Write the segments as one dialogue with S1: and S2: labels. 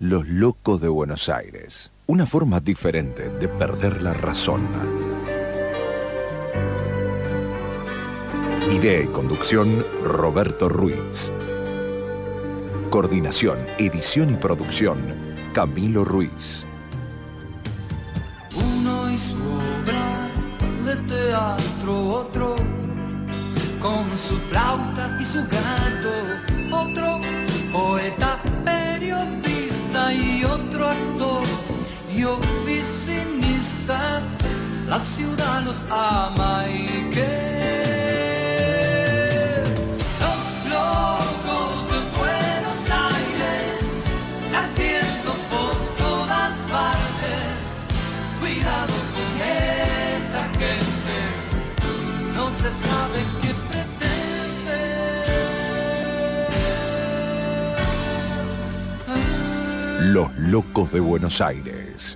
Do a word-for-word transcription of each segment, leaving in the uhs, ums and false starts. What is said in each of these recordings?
S1: Los locos de Buenos Aires. Una forma diferente de perder la razón. Idea y conducción, Roberto Ruiz. Coordinación, edición y producción, Camilo Ruiz.
S2: Uno y su obra de teatro, otro con su flauta y su gato, otro poeta, periodista y otro actor y oficinista. La ciudad los ama y que sos locos de Buenos Aires, latiendo por todas partes. Cuidado con esa gente, no se sabe qué pretende.
S1: Los locos de Buenos Aires.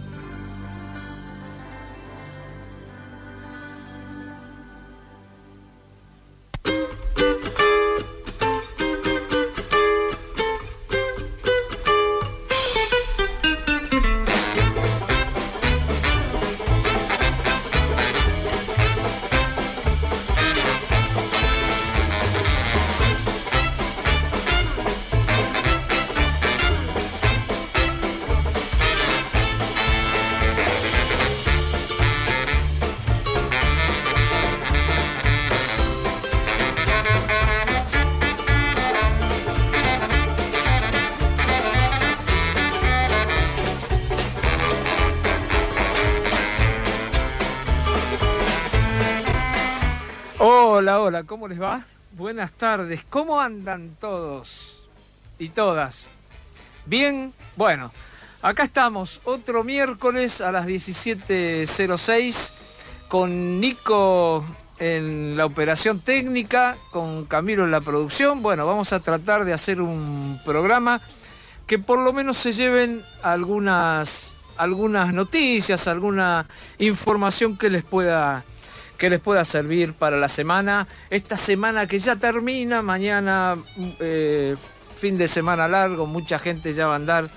S3: Hola, hola, ¿cómo les va? Buenas tardes, ¿cómo andan todos y todas? ¿Bien? Bueno, acá estamos, otro miércoles a las diecisiete cero seis, con Nico en la operación técnica, con Camilo en la producción. Bueno, vamos a tratar de hacer un programa que por lo menos se lleven algunas, algunas noticias, alguna información que les pueda... que les pueda servir para la semana, esta semana que ya termina, mañana eh, fin de semana largo, mucha gente ya va a andar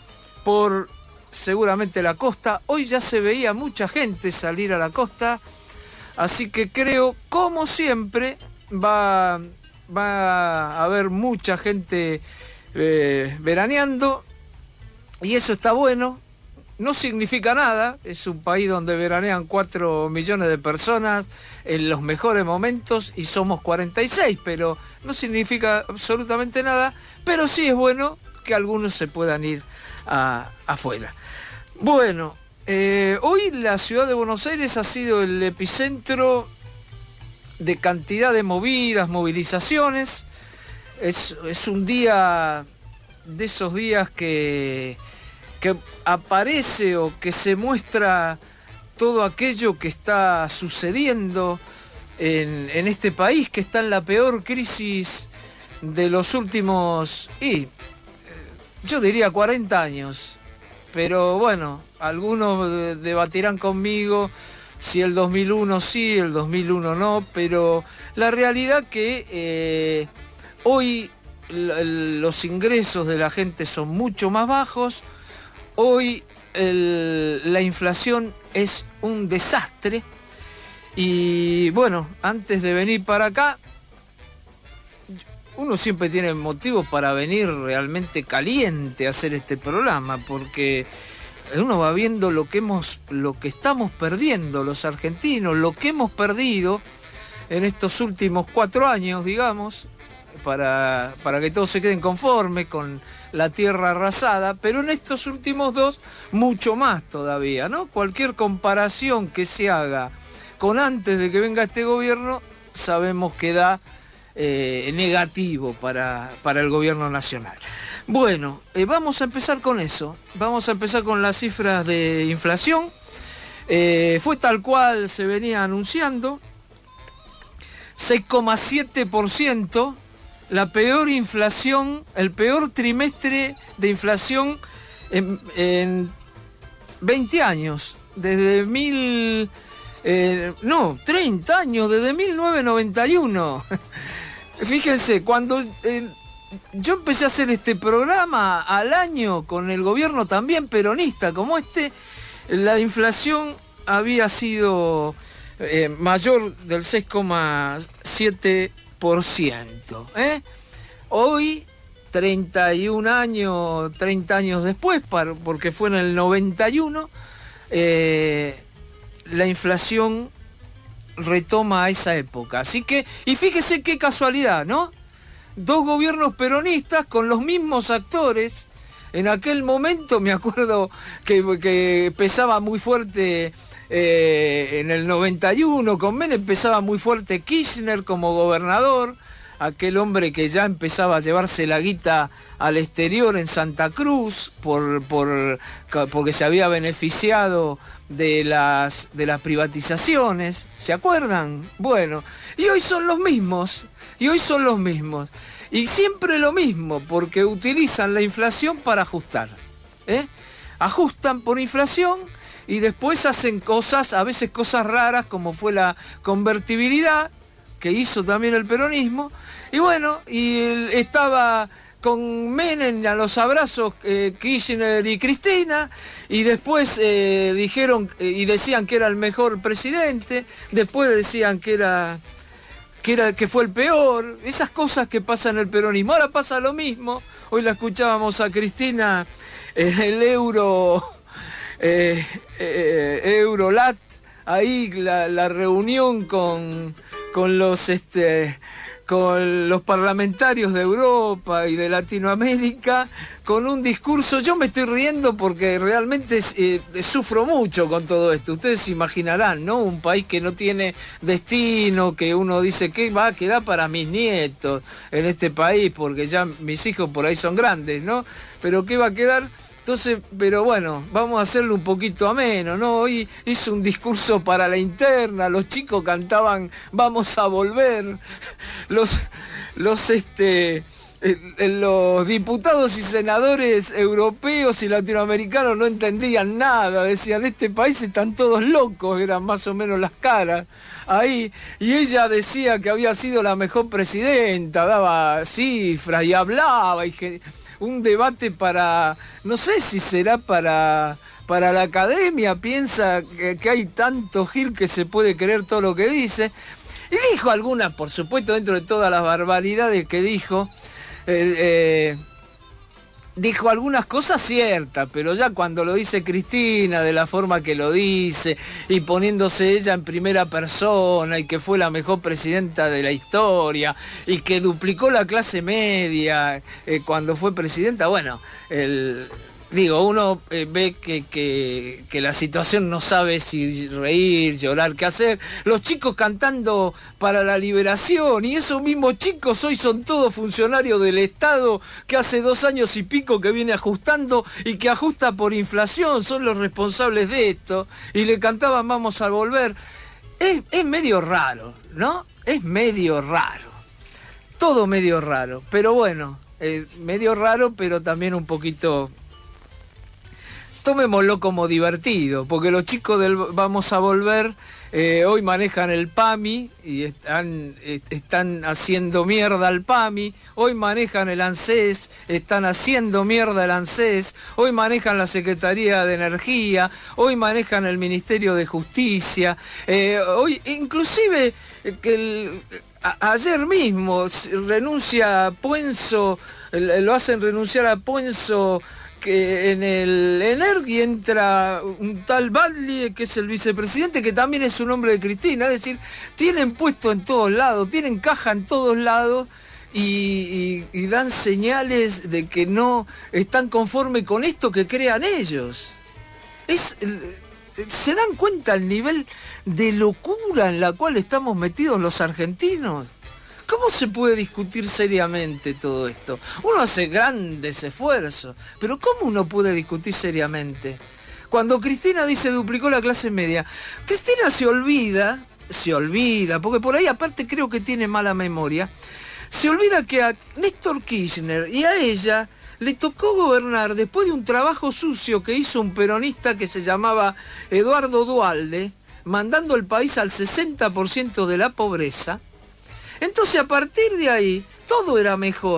S3: por seguramente la costa. Hoy ya se veía mucha gente salir a la costa, así que creo, como siempre, va, va a haber mucha gente eh, veraneando, y eso está bueno. No significa nada, es un país donde veranean cuatro millones de personas en los mejores momentos y somos cuarenta y seis, pero no significa absolutamente nada, pero sí es bueno que algunos se puedan ir a, afuera. Bueno, eh, hoy la ciudad de Buenos Aires ha sido el epicentro de cantidad de movidas, movilizaciones. Es, es un día de esos días que... que aparece o que se muestra todo aquello que está sucediendo en, en este país, que está en la peor crisis de los últimos, y yo diría cuarenta años, pero bueno, algunos debatirán conmigo si el dos mil uno sí, el dos mil uno no, pero la realidad que eh, hoy los ingresos de la gente son mucho más bajos. Hoy el, la inflación es un desastre y bueno, antes de venir para acá, uno siempre tiene motivos para venir realmente caliente a hacer este programa, porque uno va viendo lo que hemos, lo que estamos perdiendo los argentinos, lo que hemos perdido en estos últimos cuatro años, digamos, para, para que todos se queden conformes con la tierra arrasada, pero en estos últimos dos, mucho más todavía, ¿no? Cualquier comparación que se haga con antes de que venga este gobierno, sabemos que da eh, negativo para, para el gobierno nacional. Bueno, eh, vamos a empezar con eso, vamos a empezar con las cifras de inflación. Eh, fue tal cual se venía anunciando, seis coma siete por ciento, la peor inflación, el peor trimestre de inflación en, en veinte años, desde mil, eh, no, treinta años, desde mil novecientos noventa y uno. Fíjense, cuando eh, yo empecé a hacer este programa al año con el gobierno también peronista como este. La inflación había sido eh, mayor del seis coma siete por ciento. ¿eh? Hoy, treinta y un años, treinta años después, para, porque fue en el noventa y uno, eh, la inflación retoma a esa época. Así que, y fíjese qué casualidad, ¿no? Dos gobiernos peronistas con los mismos actores. En aquel momento me acuerdo que, que pesaba muy fuerte eh, en el noventa y uno, con Menem pesaba muy fuerte Kirchner como gobernador, aquel hombre que ya empezaba a llevarse la guita al exterior en Santa Cruz por, por, porque se había beneficiado de las, de las privatizaciones, ¿se acuerdan? Bueno, y hoy son los mismos, y hoy son los mismos. Y siempre lo mismo, porque utilizan la inflación para ajustar. ¿eh? Ajustan por inflación y después hacen cosas, a veces cosas raras, como fue la convertibilidad, que hizo también el peronismo. Y bueno, y el, estaba con Menem a los abrazos eh, Kirchner y Cristina, y después eh, dijeron eh, y decían que era el mejor presidente, después decían que era... Que, era, que fue el peor, esas cosas que pasan en el peronismo. Ahora pasa lo mismo. Hoy la escuchábamos a Cristina en el euro eh, eh, Eurolat, ahí la, la reunión con, con los este con los parlamentarios de Europa y de Latinoamérica, con un discurso. Yo me estoy riendo porque realmente eh, sufro mucho con todo esto. Ustedes se imaginarán, ¿no? Un país que no tiene destino, que uno dice, ¿qué va a quedar para mis nietos en este país? Porque ya mis hijos por ahí son grandes, ¿no? Pero ¿qué va a quedar? Entonces, pero bueno, vamos a hacerlo un poquito ameno, ¿no? Hoy hizo un discurso para la interna, los chicos cantaban "Vamos a volver", los, los, este, eh, los diputados y senadores europeos y latinoamericanos no entendían nada, decían, este país están todos locos, eran más o menos las caras ahí, y ella decía que había sido la mejor presidenta, daba cifras y hablaba, y que... un debate para, no sé si será para, para la academia, piensa que, que hay tanto Gil que se puede creer todo lo que dice. Y dijo algunas, por supuesto, dentro de todas las barbaridades que dijo, eh, eh, dijo algunas cosas ciertas, pero ya cuando lo dice Cristina, de la forma que lo dice, y poniéndose ella en primera persona, y que fue la mejor presidenta de la historia, y que duplicó la clase media eh, cuando fue presidenta, bueno, el... Digo, uno eh, ve que, que, que la situación no sabe si reír, llorar, qué hacer. Los chicos cantando para la liberación, y esos mismos chicos hoy son todos funcionarios del Estado que hace dos años y pico que viene ajustando y que ajusta por inflación, son los responsables de esto, y le cantaban "Vamos a volver". Es, es medio raro, ¿no? Es medio raro. Todo medio raro, pero bueno, eh, medio raro, pero también un poquito... Tomémoslo como divertido, porque los chicos del Vamos a Volver eh, hoy manejan el PAMI y están, est están haciendo mierda al PAMI, hoy manejan el ANSES, están haciendo mierda el ANSES, hoy manejan la Secretaría de Energía, hoy manejan el Ministerio de Justicia, eh, hoy inclusive que el... A ayer mismo renuncia Puenzo, lo hacen renunciar a Puenzo, que en el Energy entra un tal Badley, que es el vicepresidente, que también es un hombre de Cristina. Es decir, tienen puesto en todos lados, tienen caja en todos lados, y, y, y dan señales de que no están conformes con esto que crean ellos. Es... ¿Se dan cuenta el nivel de locura en la cual estamos metidos los argentinos? ¿Cómo se puede discutir seriamente todo esto? Uno hace grandes esfuerzos, pero ¿cómo uno puede discutir seriamente? Cuando Cristina dice duplicó la clase media, Cristina se olvida, se olvida, porque por ahí aparte creo que tiene mala memoria, se olvida que a Néstor Kirchner y a ella le tocó gobernar después de un trabajo sucio que hizo un peronista que se llamaba Eduardo Duhalde, mandando el país al sesenta por ciento de la pobreza. Entonces, a partir de ahí, todo era mejor.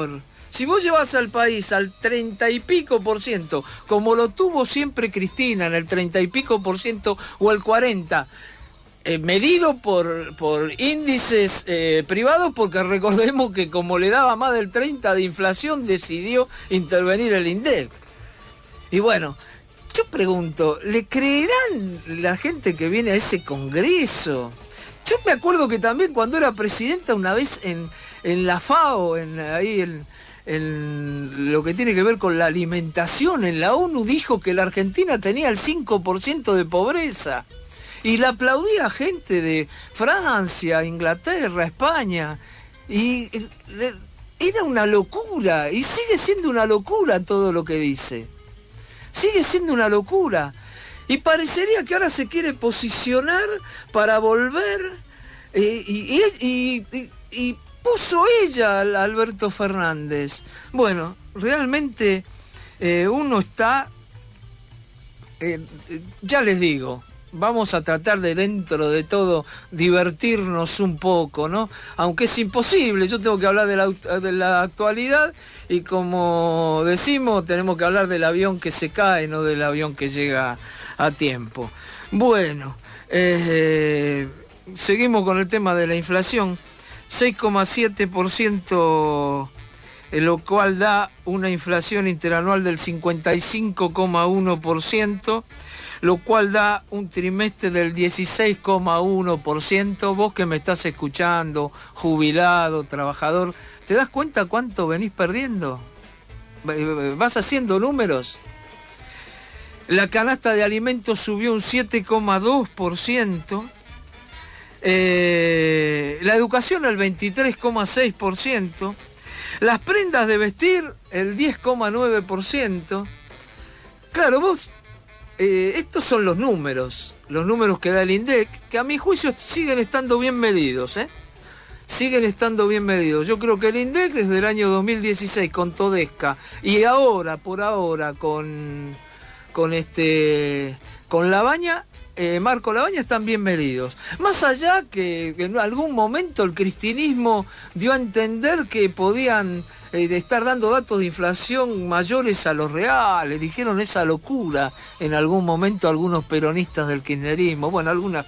S3: Si vos llevas al país al treinta y pico por ciento, como lo tuvo siempre Cristina, en el treinta y pico por ciento o el cuarenta, eh, medido por, por índices eh, privados, porque recordemos que como le daba más del treinta de inflación, decidió intervenir el INDEC. Y bueno, yo pregunto, ¿le creerán la gente que viene a ese congreso? Yo me acuerdo que también cuando era presidenta una vez en, en la FAO, en, ahí en, en lo que tiene que ver con la alimentación, en la ONU dijo que la Argentina tenía el cinco por ciento de pobreza. Y la aplaudía gente de Francia, Inglaterra, España. Y era una locura, y sigue siendo una locura todo lo que dice. Sigue siendo una locura. Y parecería que ahora se quiere posicionar para volver, eh, y, y, y, y puso ella a Alberto Fernández. Bueno, realmente eh, uno está, eh, ya les digo, vamos a tratar de dentro de todo divertirnos un poco, ¿no? Aunque es imposible, yo tengo que hablar de la, de la actualidad y como decimos, tenemos que hablar del avión que se cae, no del avión que llega a tiempo. Bueno, eh, seguimos con el tema de la inflación, seis coma siete por ciento, lo cual da una inflación interanual del cincuenta y cinco coma uno por ciento, lo cual da un trimestre del dieciséis coma uno por ciento. Vos que me estás escuchando, jubilado, trabajador, ¿te das cuenta cuánto venís perdiendo? ¿Vas haciendo números? La canasta de alimentos subió un siete coma dos por ciento. Eh, la educación el veintitrés coma seis por ciento. Las prendas de vestir el diez coma nueve por ciento. Claro, vos... Eh, estos son los números, los números que da el INDEC, que a mi juicio siguen estando bien medidos, ¿eh? Siguen estando bien medidos. Yo creo que el INDEC desde el año dos mil dieciséis con Todesca y ahora, por ahora, con, con, este, con Labaña, eh, Marco Labaña, están bien medidos. Más allá que, que en algún momento el cristinismo dio a entender que podían... Eh, de estar dando datos de inflación mayores a los reales, dijeron esa locura en algún momento algunos peronistas del kirchnerismo, bueno, algunas,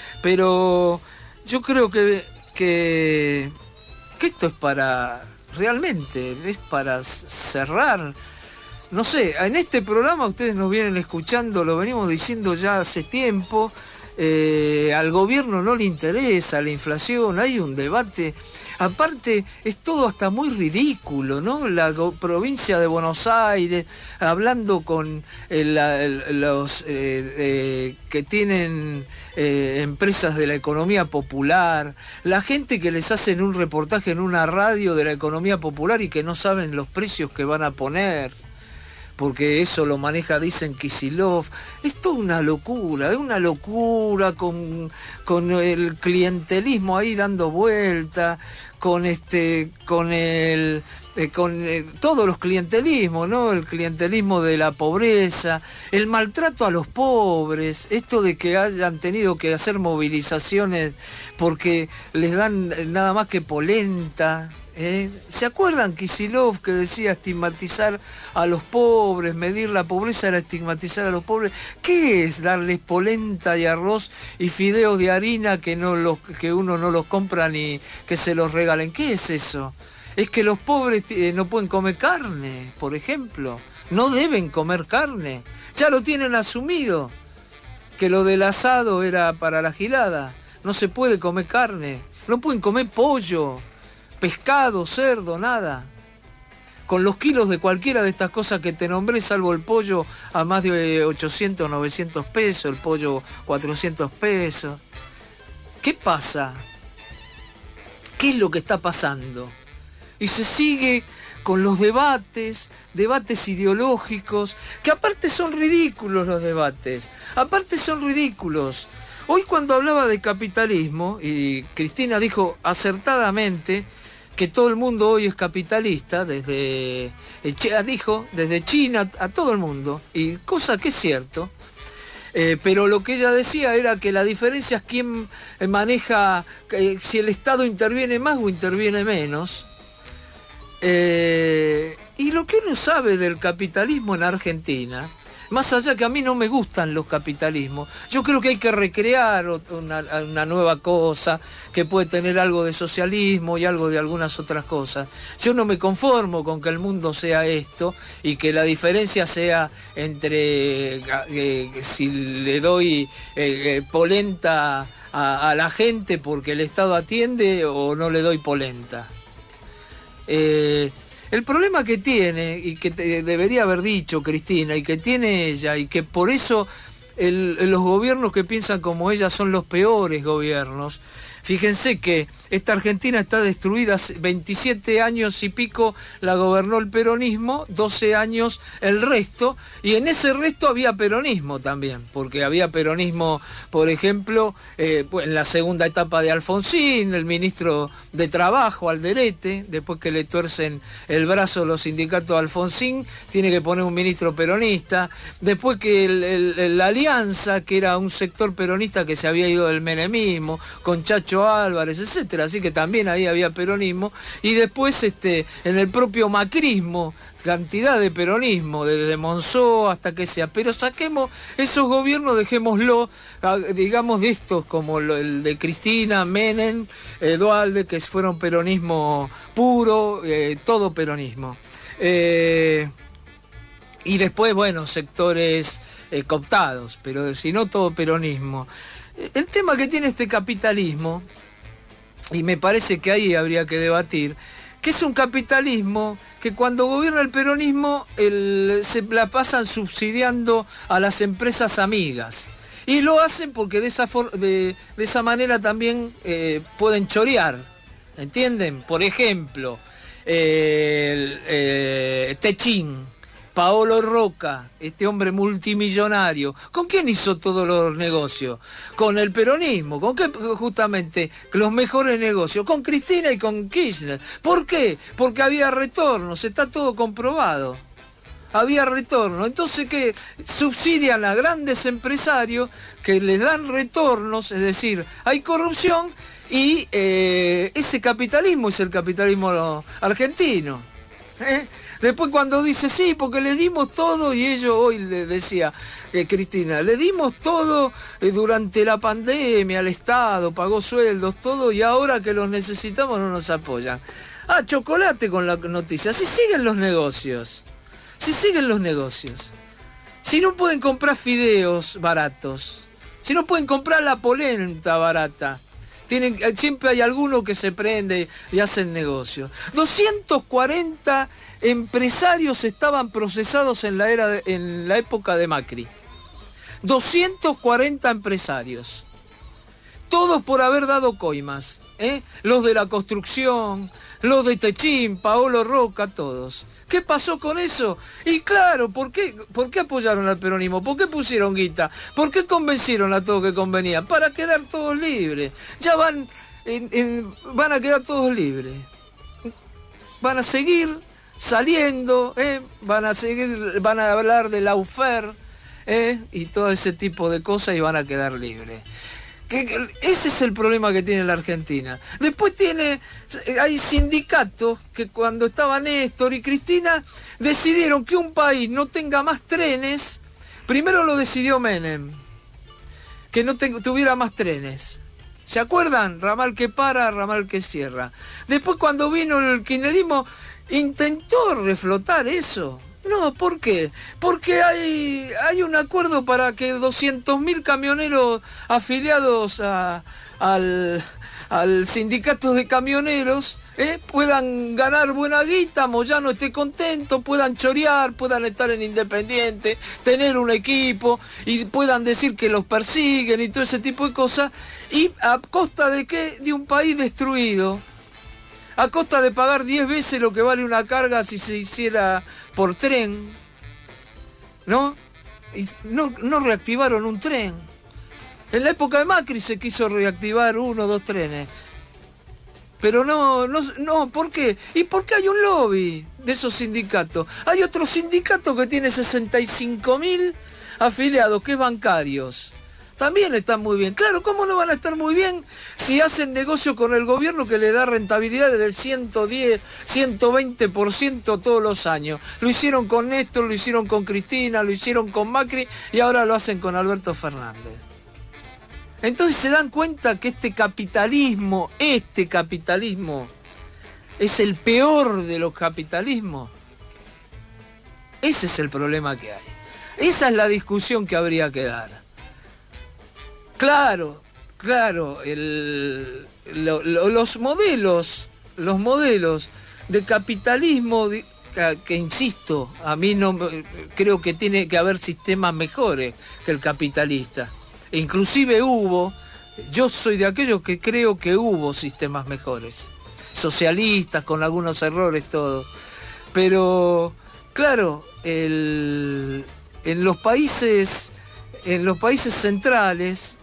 S3: pero yo creo que, que, que esto es para, realmente, es para cerrar, no sé, en este programa ustedes nos vienen escuchando, lo venimos diciendo ya hace tiempo, eh, al gobierno no le interesa la inflación, hay un debate. Aparte, es todo hasta muy ridículo, ¿no? La provincia de Buenos Aires, hablando con el, el, los eh, eh, que tienen eh, empresas de la economía popular, la gente que les hacen un reportaje en una radio de la economía popular y que no saben los precios que van a poner, porque eso lo maneja, dicen, Kicillof. Es toda una locura, es una locura con, con el clientelismo ahí dando vuelta, con este, con el, eh, con eh, todos los clientelismos, ¿no? El clientelismo de la pobreza, el maltrato a los pobres, esto de que hayan tenido que hacer movilizaciones porque les dan nada más que polenta. ¿Eh? ¿Se acuerdan Kicillof que decía estigmatizar a los pobres, medir la pobreza era estigmatizar a los pobres? ¿Qué es darles polenta y arroz y fideos de harina que no los, que uno no los compra ni que se los regalen? ¿Qué es eso? Es que los pobres eh, no pueden comer carne, por ejemplo. No deben comer carne. Ya lo tienen asumido, que lo del asado era para la gilada. No se puede comer carne. No pueden comer pollo, pescado, cerdo, nada. Con los kilos de cualquiera de estas cosas que te nombré, salvo el pollo a más de ochocientos, novecientos pesos, el pollo cuatrocientos pesos. ¿Qué pasa? ¿Qué es lo que está pasando? Y se sigue con los debates, debates ideológicos, que aparte son ridículos los debates, aparte son ridículos. Hoy cuando hablaba de capitalismo, y Cristina dijo acertadamente que todo el mundo hoy es capitalista, desde dijo desde China a todo el mundo, y cosa que es cierto, eh, pero lo que ella decía era que la diferencia es quién maneja, eh, si el Estado interviene más o interviene menos. Eh, y lo que uno sabe del capitalismo en Argentina, más allá que a mí no me gustan los capitalismos, yo creo que hay que recrear una, una nueva cosa, que puede tener algo de socialismo y algo de algunas otras cosas. Yo no me conformo con que el mundo sea esto y que la diferencia sea entre eh, si le doy eh, polenta a, a la gente porque el Estado atiende o no le doy polenta. Eh, el problema que tiene, y que te debería haber dicho Cristina, y que tiene ella, y que por eso el, los gobiernos que piensan como ella son los peores gobiernos. Fíjense que esta Argentina está destruida, veintisiete años y pico la gobernó el peronismo, doce años el resto, y en ese resto había peronismo también, porque había peronismo, por ejemplo, eh, en la segunda etapa de Alfonsín, el ministro de Trabajo, Alderete, después que le tuercen el brazo los sindicatos de Alfonsín, tiene que poner un ministro peronista, después que el, el, la Alianza, que era un sector peronista que se había ido del menemismo, con Chacho Álvarez, etcétera, así que también ahí había peronismo, y después este en el propio macrismo, cantidad de peronismo, desde Monzó hasta que sea, pero saquemos esos gobiernos, dejémoslo, digamos, de estos, como el de Cristina, Menem, Duhalde, que fueron peronismo puro, eh, todo peronismo. Eh, y después, bueno, sectores eh, cooptados, pero si no todo peronismo. El tema que tiene este capitalismo, y me parece que ahí habría que debatir, que es un capitalismo que cuando gobierna el peronismo el, se la pasan subsidiando a las empresas amigas. Y lo hacen porque de esa, for, de, de esa manera también eh, pueden chorear, ¿entienden? Por ejemplo, eh, el, eh, Techín. Paolo Roca, este hombre multimillonario, ¿con quién hizo todos los negocios? Con el peronismo, ¿con qué justamente los mejores negocios? Con Cristina y con Kirchner. ¿Por qué? Porque había retornos, está todo comprobado. Había retorno. Entonces, ¿qué? Subsidian a grandes empresarios que les dan retornos, es decir, hay corrupción y eh, ese capitalismo es el capitalismo argentino. ¿Eh? Después cuando dice, sí, porque le dimos todo, y ellos hoy le decía eh, Cristina, le dimos todo eh, durante la pandemia al Estado, pagó sueldos, todo, y ahora que los necesitamos no nos apoyan. Ah, chocolate con la noticia. Si siguen los negocios, si siguen los negocios, si no pueden comprar fideos baratos, si no pueden comprar la polenta barata, tienen, siempre hay alguno que se prende y hacen negocio. doscientos cuarenta empresarios estaban procesados en la, era de, en la época de Macri. doscientos cuarenta empresarios. Todos por haber dado coimas. ¿eh? Los de la construcción, los de Techín, Paolo Roca, todos. ¿Qué pasó con eso? Y claro, ¿por qué, ¿por qué apoyaron al peronismo? ¿Por qué pusieron guita? ¿Por qué convencieron a todos que convenía? Para quedar todos libres. Ya van, en, en, van a quedar todos libres. Van a seguir saliendo, ¿eh? van a seguir, van a hablar de lawfare, ¿eh? y todo ese tipo de cosas y van a quedar libres. Que, que, ese es el problema que tiene la Argentina. Después tiene, hay sindicatos que cuando estaba Néstor y Cristina decidieron que un país no tenga más trenes. Primero lo decidió Menem, que no te, tuviera más trenes. ¿Se acuerdan? Ramal que para, ramal que cierra. Después cuando vino el kirchnerismo intentó reflotar eso. No, ¿por qué? Porque hay, hay un acuerdo para que doscientos mil camioneros afiliados a, al, al sindicato de camioneros ¿eh? puedan ganar buena guita, Moyano esté contento, puedan chorear, puedan estar en Independiente, tener un equipo y puedan decir que los persiguen y todo ese tipo de cosas. ¿Y a costa de qué? De un país destruido. A costa de pagar diez veces lo que vale una carga si se hiciera por tren, ¿no? Y no, no reactivaron un tren. En la época de Macri se quiso reactivar uno o dos trenes. Pero no, no, no, ¿por qué? ¿Y por qué hay un lobby de esos sindicatos? Hay otro sindicato que tiene sesenta y cinco mil afiliados, que es bancarios. también están muy bien. Claro, ¿cómo no van a estar muy bien si hacen negocio con el gobierno que le da rentabilidades del ciento diez, ciento veinte por ciento todos los años? Lo hicieron con Néstor, lo hicieron con Cristina, lo hicieron con Macri y ahora lo hacen con Alberto Fernández. Entonces se dan cuenta que este capitalismo, este capitalismo, es el peor de los capitalismos. Ese es el problema que hay. Esa es la discusión que habría que dar. Claro, claro, el, lo, lo, los modelos, los modelos de capitalismo, de, que, que insisto, a mí no creo que tiene que haber sistemas mejores que el capitalista. E inclusive hubo, yo soy de aquellos que creo que hubo sistemas mejores, socialistas, con algunos errores, todo. Pero, claro, el, en los países, en los países centrales,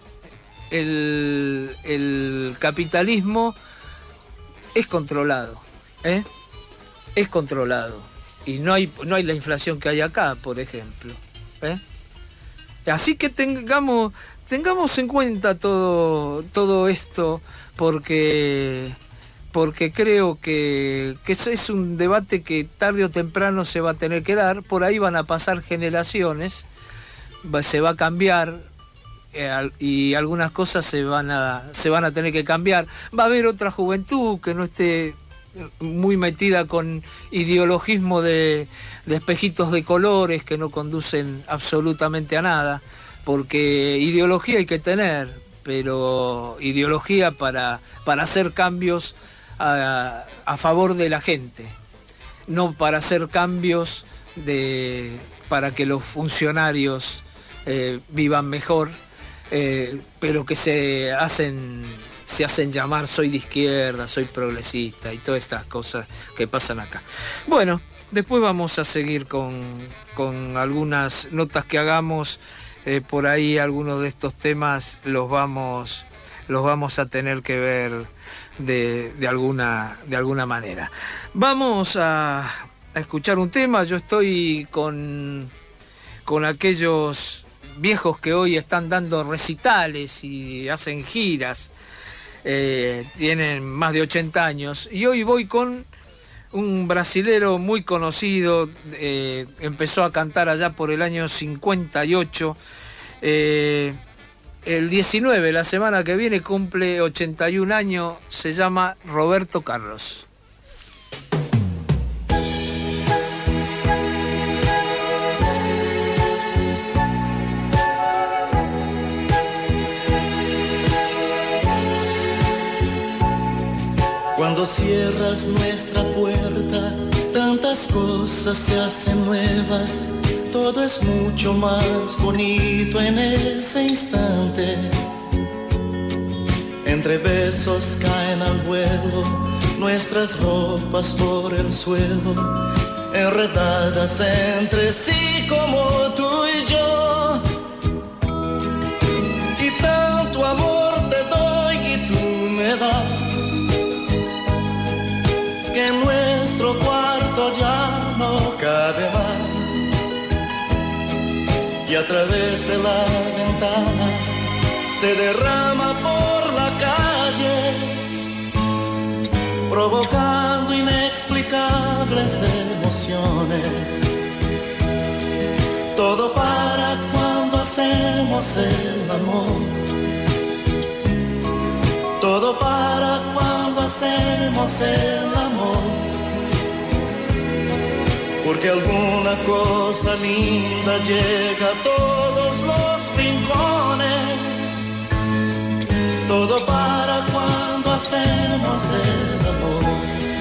S3: el, el capitalismo es controlado, ¿eh? Es controlado. Y no hay, no hay la inflación que hay acá, por ejemplo, ¿eh? Así que tengamos, tengamos en cuenta todo, todo esto, porque, porque creo que, que es un debate que tarde o temprano se va a tener que dar. Por ahí van a pasar generaciones, se va a cambiar eh, y algunas cosas se van a, se van a tener que cambiar. Va a haber otra juventud que no esté muy metida con ideologismo de, de espejitos de colores que no conducen absolutamente a nada, porque ideología hay que tener, pero ideología para, para hacer cambios a, a favor de la gente, no para hacer cambios de, para que los funcionarios eh, vivan mejor, eh, pero que se hacen... se hacen llamar soy de izquierda, soy progresista y todas estas cosas que pasan acá. Bueno, después vamos a seguir con, con algunas notas que hagamos. Eh, por ahí algunos de estos temas los vamos, los vamos a tener que ver de, de, alguna, de alguna manera. Vamos a, a escuchar un tema. Yo estoy con, con aquellos viejos que hoy están dando recitales y hacen giras. Eh, tienen más de ochenta años y hoy voy con un brasilero muy conocido, eh, empezó a cantar allá por el año cincuenta y ocho, eh, el diecinueve, la semana que viene, cumple ochenta y un años, se llama Roberto Carlos.
S4: Cuando cierras nuestra puerta, tantas cosas se hacen nuevas, todo es mucho más bonito en ese instante. Entre besos caen al vuelo nuestras ropas por el suelo, enredadas entre sí como tú y yo. Y tanto amor te doy y tú me das, que en nuestro cuarto ya no cabe más. Y a través de la ventana se derrama por la calle, provocando inexplicables emociones. Todo para cuando hacemos el amor, todo para cuando hacemos el amor, porque alguna cosa linda llega a todos los rincones. Todo para cuando hacemos el amor.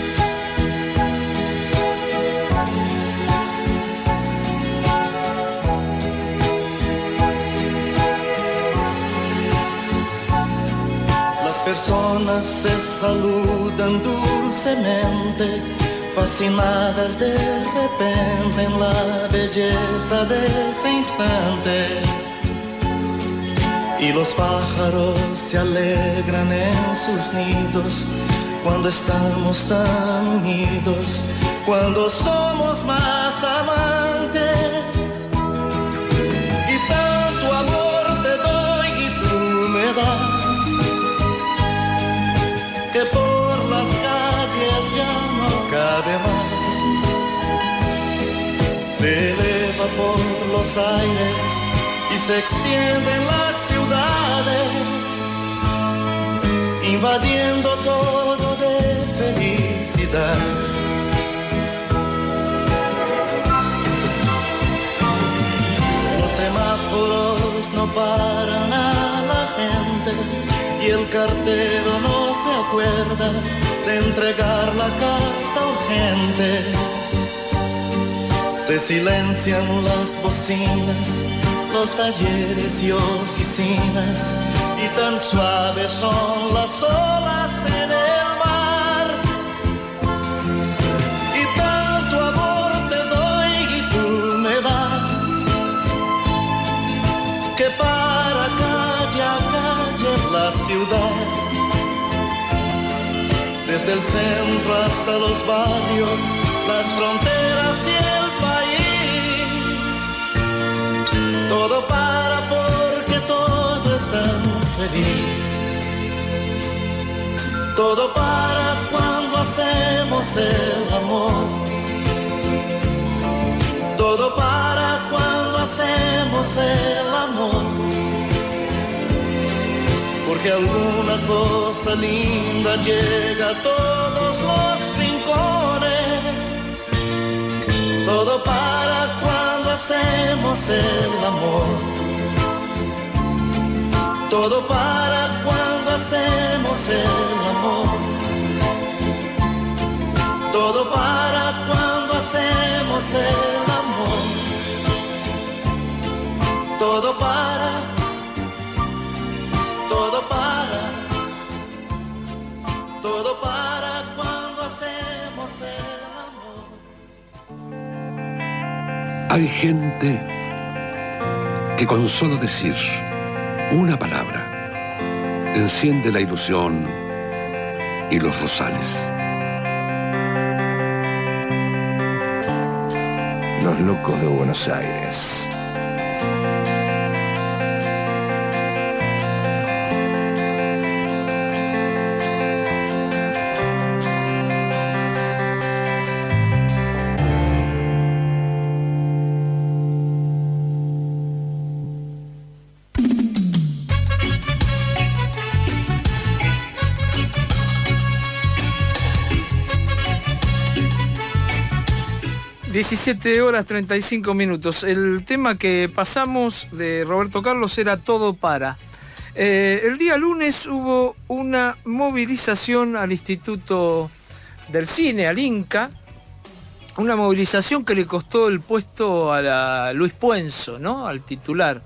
S4: Las personas se saludan dulcemente, fascinadas de repente en la belleza de ese instante. Y los pájaros se alegran en sus nidos cuando estamos tan unidos, cuando somos más amantes. Y tanto amor te doy y Buenos Aires y se extienden las ciudades, invadiendo todo de felicidad. Los semáforos no paran a la gente y el cartero no se acuerda de entregar la carta urgente. Se silencian las bocinas, los talleres y oficinas, y tan suaves son las olas en el mar. Y tanto amor te doy y tú me das, que para calle a calle la ciudad, desde el centro hasta los barrios, las fronteras y el país, todo para porque todo es tan feliz. Todo para cuando hacemos el amor, todo para cuando hacemos el amor, porque alguna cosa linda llega a todos los rincones. Todo para cuando hacemos el amor, todo para cuando hacemos el amor, todo para cuando hacemos el amor, todo para, todo para, todo para cuando hacemos el amor.
S5: Hay gente que con solo decir una palabra enciende la ilusión y los rosales.
S1: Los locos de Buenos Aires.
S3: diecisiete horas treinta y cinco minutos. El tema que pasamos de Roberto Carlos era Todo para. Eh, el día lunes hubo una movilización al Instituto del Cine, al INCA, una movilización que le costó el puesto a la Luis Puenzo, ¿no? Al titular.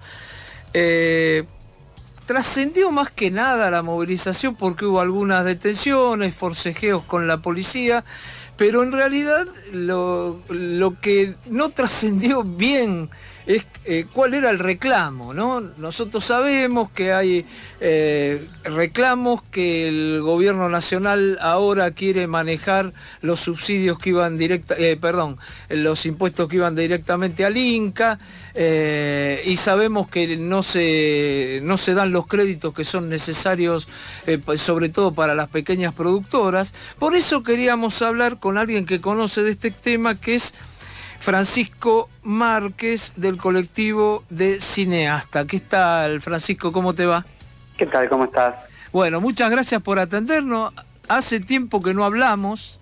S3: Eh, trascendió más que nada la movilización porque hubo algunas detenciones, forcejeos con la policía, pero en realidad lo, lo que no trascendió bien es eh, cuál era el reclamo, ¿no? Nosotros sabemos que hay eh, reclamos que el gobierno nacional ahora quiere manejar los subsidios que iban directa, eh, perdón, los impuestos que iban directamente al INCA, eh, y sabemos que no se, no se dan los créditos que son necesarios, eh, sobre todo para las pequeñas productoras. Por eso queríamos hablar con alguien que conoce de este tema, que es Francisco Márquez, del colectivo de Cineasta. ¿Qué tal, Francisco? ¿Cómo te va?
S6: ¿Qué tal? ¿Cómo estás?
S3: Bueno, muchas gracias por atendernos. Hace tiempo que no hablamos.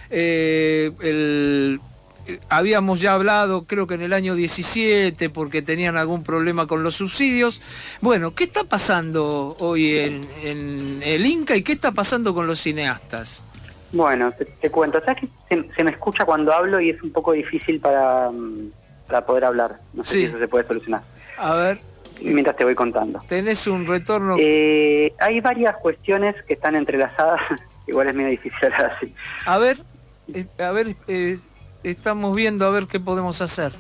S3: Eh, el, habíamos ya hablado, creo que en el año diecisiete, porque tenían algún problema con los subsidios. Bueno, ¿qué está pasando hoy en, en el INCA y qué está pasando con los cineastas?
S6: Bueno, te, te cuento, sabes que se, se me escucha cuando hablo y es un poco difícil para, para poder hablar. No sé
S3: sí.
S6: si eso se puede solucionar.
S3: A ver.
S6: Mientras te voy contando.
S3: ¿Tenés un retorno?
S6: Eh, hay varias cuestiones que están entrelazadas, igual es medio difícil hablar así.
S3: A ver, eh, a ver, eh, estamos viendo a ver qué podemos hacer.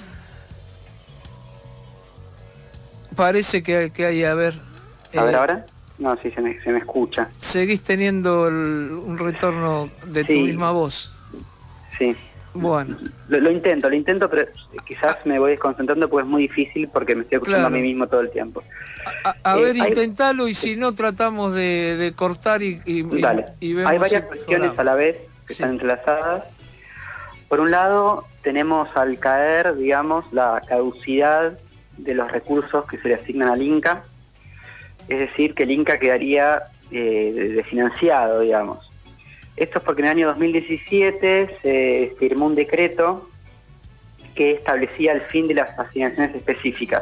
S3: Parece que, que hay, a ver...
S6: A
S3: eh,
S6: ver, ¿ahora? No, sí, se me, se me escucha.
S3: ¿Seguís teniendo el, un retorno de
S6: sí.
S3: tu misma voz?
S6: Sí.
S3: Bueno.
S6: Lo, lo intento, lo intento, pero quizás me voy desconcentrando porque es muy difícil porque me estoy escuchando
S3: Claro.
S6: a mí mismo todo el tiempo.
S3: A, a
S6: Eh,
S3: ver,
S6: hay-
S3: intentalo y si no tratamos de, de cortar y, y,
S6: Dale.
S3: y vemos
S6: Hay varias
S3: si
S6: cuestiones
S3: mejoramos.
S6: a la vez que
S3: Sí.
S6: están entrelazadas. Por un lado, tenemos al caer, digamos, la caducidad de los recursos que se le asignan al Inca, es decir, que el Inca quedaría eh, desfinanciado, digamos. Esto es porque en el año dos mil diecisiete se firmó un decreto que establecía el fin de las asignaciones específicas.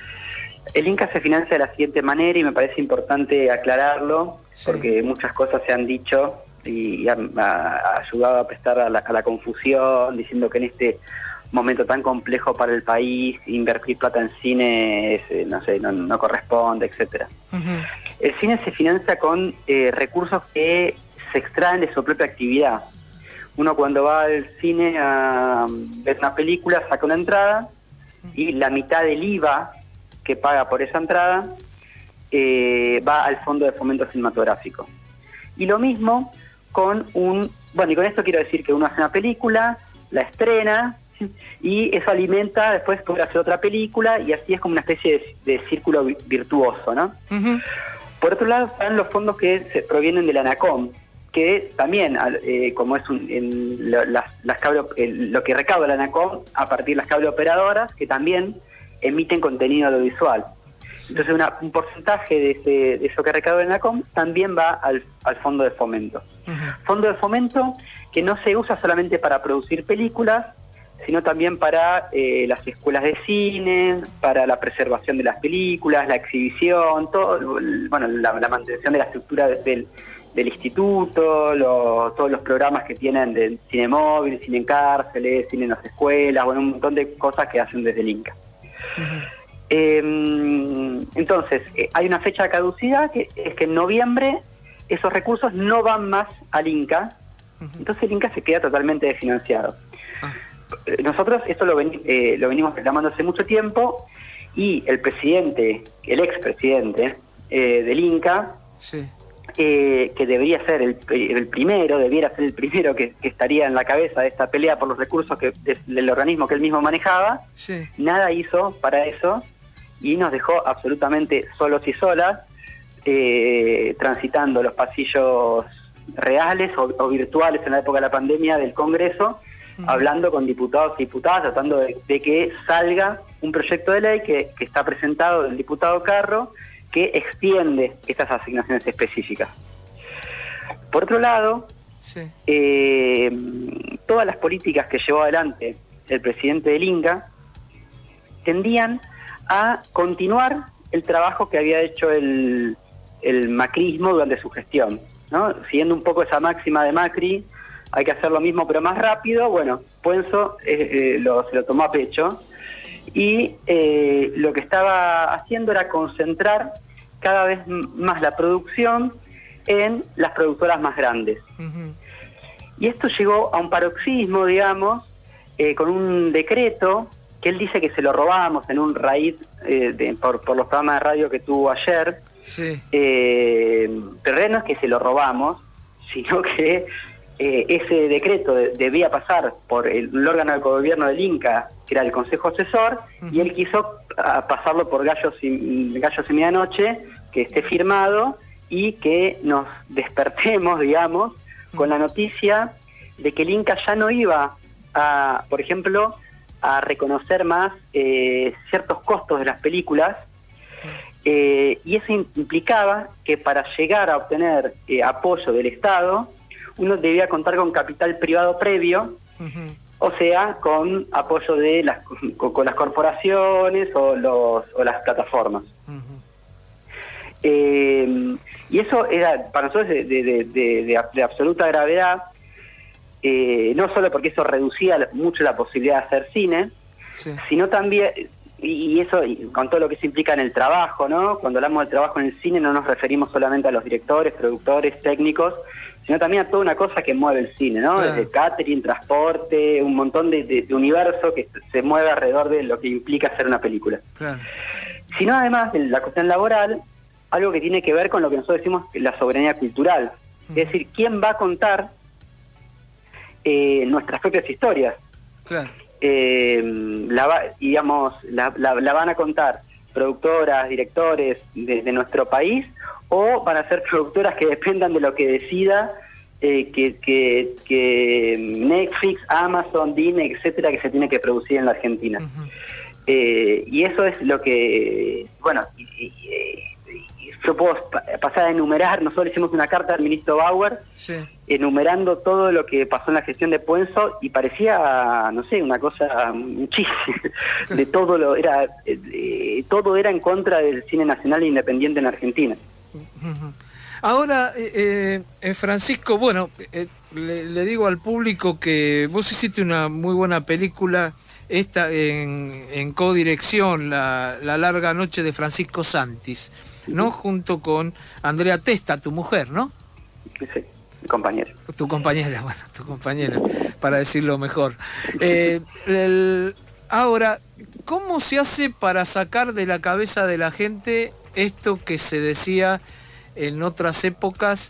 S6: El Inca se financia de la siguiente manera y me parece importante aclararlo, sí, porque muchas cosas se han dicho y han ha ayudado a prestar a la, a la confusión, diciendo que en este momento tan complejo para el país invertir plata en cine es, no sé, no, no corresponde, etcétera. Uh-huh. El cine se financia con eh, recursos que se extraen de su propia actividad. Uno cuando va al cine a ver una película saca una entrada y la mitad del I V A que paga por esa entrada eh, va al Fondo de Fomento Cinematográfico. Y lo mismo con un... Bueno, y con esto quiero decir que uno hace una película, la estrena, y eso alimenta después poder hacer otra película, y así es como una especie de, de círculo virtuoso, ¿no? Uh-huh. Por otro lado están los fondos que se provienen del ANACOM, que también, eh, como es un, en, las, las cable, el, lo que recauda el ANACOM a partir de las cable operadoras, que también emiten contenido audiovisual. Entonces una, un porcentaje de, ese, de eso que recauda el ANACOM también va al, al fondo de fomento. Uh-huh. Fondo de fomento que no se usa solamente para producir películas, sino también para eh, las escuelas de cine, para la preservación de las películas, la exhibición, todo, bueno, la, la mantención de la estructura de, del, del instituto, lo, todos los programas que tienen de cine móvil, cine en cárceles, cine en las escuelas, bueno, un montón de cosas que hacen desde el Inca. Uh-huh. Eh, entonces, eh, hay una fecha de caducidad que es que en noviembre esos recursos no van más al Inca, uh-huh, entonces el Inca se queda totalmente desfinanciado. Uh-huh. Nosotros esto lo, ven, eh, lo venimos reclamando hace mucho tiempo y el presidente, el expresidente eh, del Inca, sí, eh, que debería ser el, el primero, debiera ser el primero que, que estaría en la cabeza de esta pelea por los recursos que, de, del organismo que él mismo manejaba, sí, nada hizo para eso y nos dejó absolutamente solos y solas, eh, transitando los pasillos reales o, o virtuales en la época de la pandemia del Congreso, uh-huh, hablando con diputados y diputadas, tratando de, de que salga un proyecto de ley que, que está presentado del diputado Carro, que extiende estas asignaciones específicas. Por otro lado, sí, eh, todas las políticas que llevó adelante el presidente del Inca tendían a continuar el trabajo que había hecho el, el macrismo durante su gestión, ¿no? Siguiendo un poco esa máxima de Macri, hay que hacer lo mismo pero más rápido. Bueno, Puenzo eh, eh, lo, se lo tomó a pecho y eh, lo que estaba haciendo era concentrar cada vez más la producción en las productoras más grandes. Uh-huh. Y esto llegó a un paroxismo, digamos, eh, con un decreto que él dice que se lo robamos en un raíz eh, de, por, por los programas de radio que tuvo ayer. Sí. Eh, pero no es que se lo robamos, sino que eh, ese decreto de, debía pasar por el, el órgano de gobierno del Inca, que era el Consejo Asesor, uh-huh, y él quiso a, pasarlo por gallos y, gallos y medianoche, que esté firmado y que nos despertemos, digamos, uh-huh, con la noticia de que el Inca ya no iba a, por ejemplo, a reconocer más eh, ciertos costos de las películas, uh-huh, eh, y eso implicaba que para llegar a obtener eh, apoyo del Estado, uno debía contar con capital privado previo, uh-huh, o sea, con apoyo de las con, con las corporaciones o los o las plataformas. Uh-huh. Eh, y eso era para nosotros de, de, de, de, de absoluta gravedad, eh, no solo porque eso reducía mucho la posibilidad de hacer cine, sí, sino también, y eso y con todo lo que se implica en el trabajo, ¿no? Cuando hablamos del trabajo en el cine no nos referimos solamente a los directores, productores, técnicos, sino también a toda una cosa que mueve el cine, ¿no? Claro. Desde catering, transporte, un montón de, de, de universo que se mueve alrededor de lo que implica hacer una película. Claro. Sino además de la cuestión laboral, algo que tiene que ver con lo que nosotros decimos la soberanía cultural. Uh-huh. Es decir, ¿quién va a contar eh, nuestras propias historias? Claro. Eh, la va, digamos, la, la, la van a contar productoras, directores de, de nuestro país, o van a ser productoras que dependan de lo que decida eh, que, que, que Netflix, Amazon, Disney, etcétera, que se tiene que producir en la Argentina. Uh-huh. eh, y eso es lo que, bueno, y, y, y yo puedo pasar a enumerar. Nosotros hicimos una carta al ministro Bauer, sí, enumerando todo lo que pasó en la gestión de Puenzo, y parecía, no sé, una cosa muchísima. De todo lo era, eh, todo era en contra del cine nacional e independiente en Argentina.
S3: Ahora, eh, eh, Francisco, bueno, eh, le, le digo al público que vos hiciste una muy buena película, esta en, en codirección, la, la larga noche de Francisco Santis, ¿no? Junto con Andrea Testa, tu mujer, ¿no?
S6: Sí, mi compañera.
S3: Tu compañera, bueno, tu compañera, para decirlo mejor. Eh, el, ahora, ¿cómo se hace para sacar de la cabeza de la gente esto que se decía en otras épocas,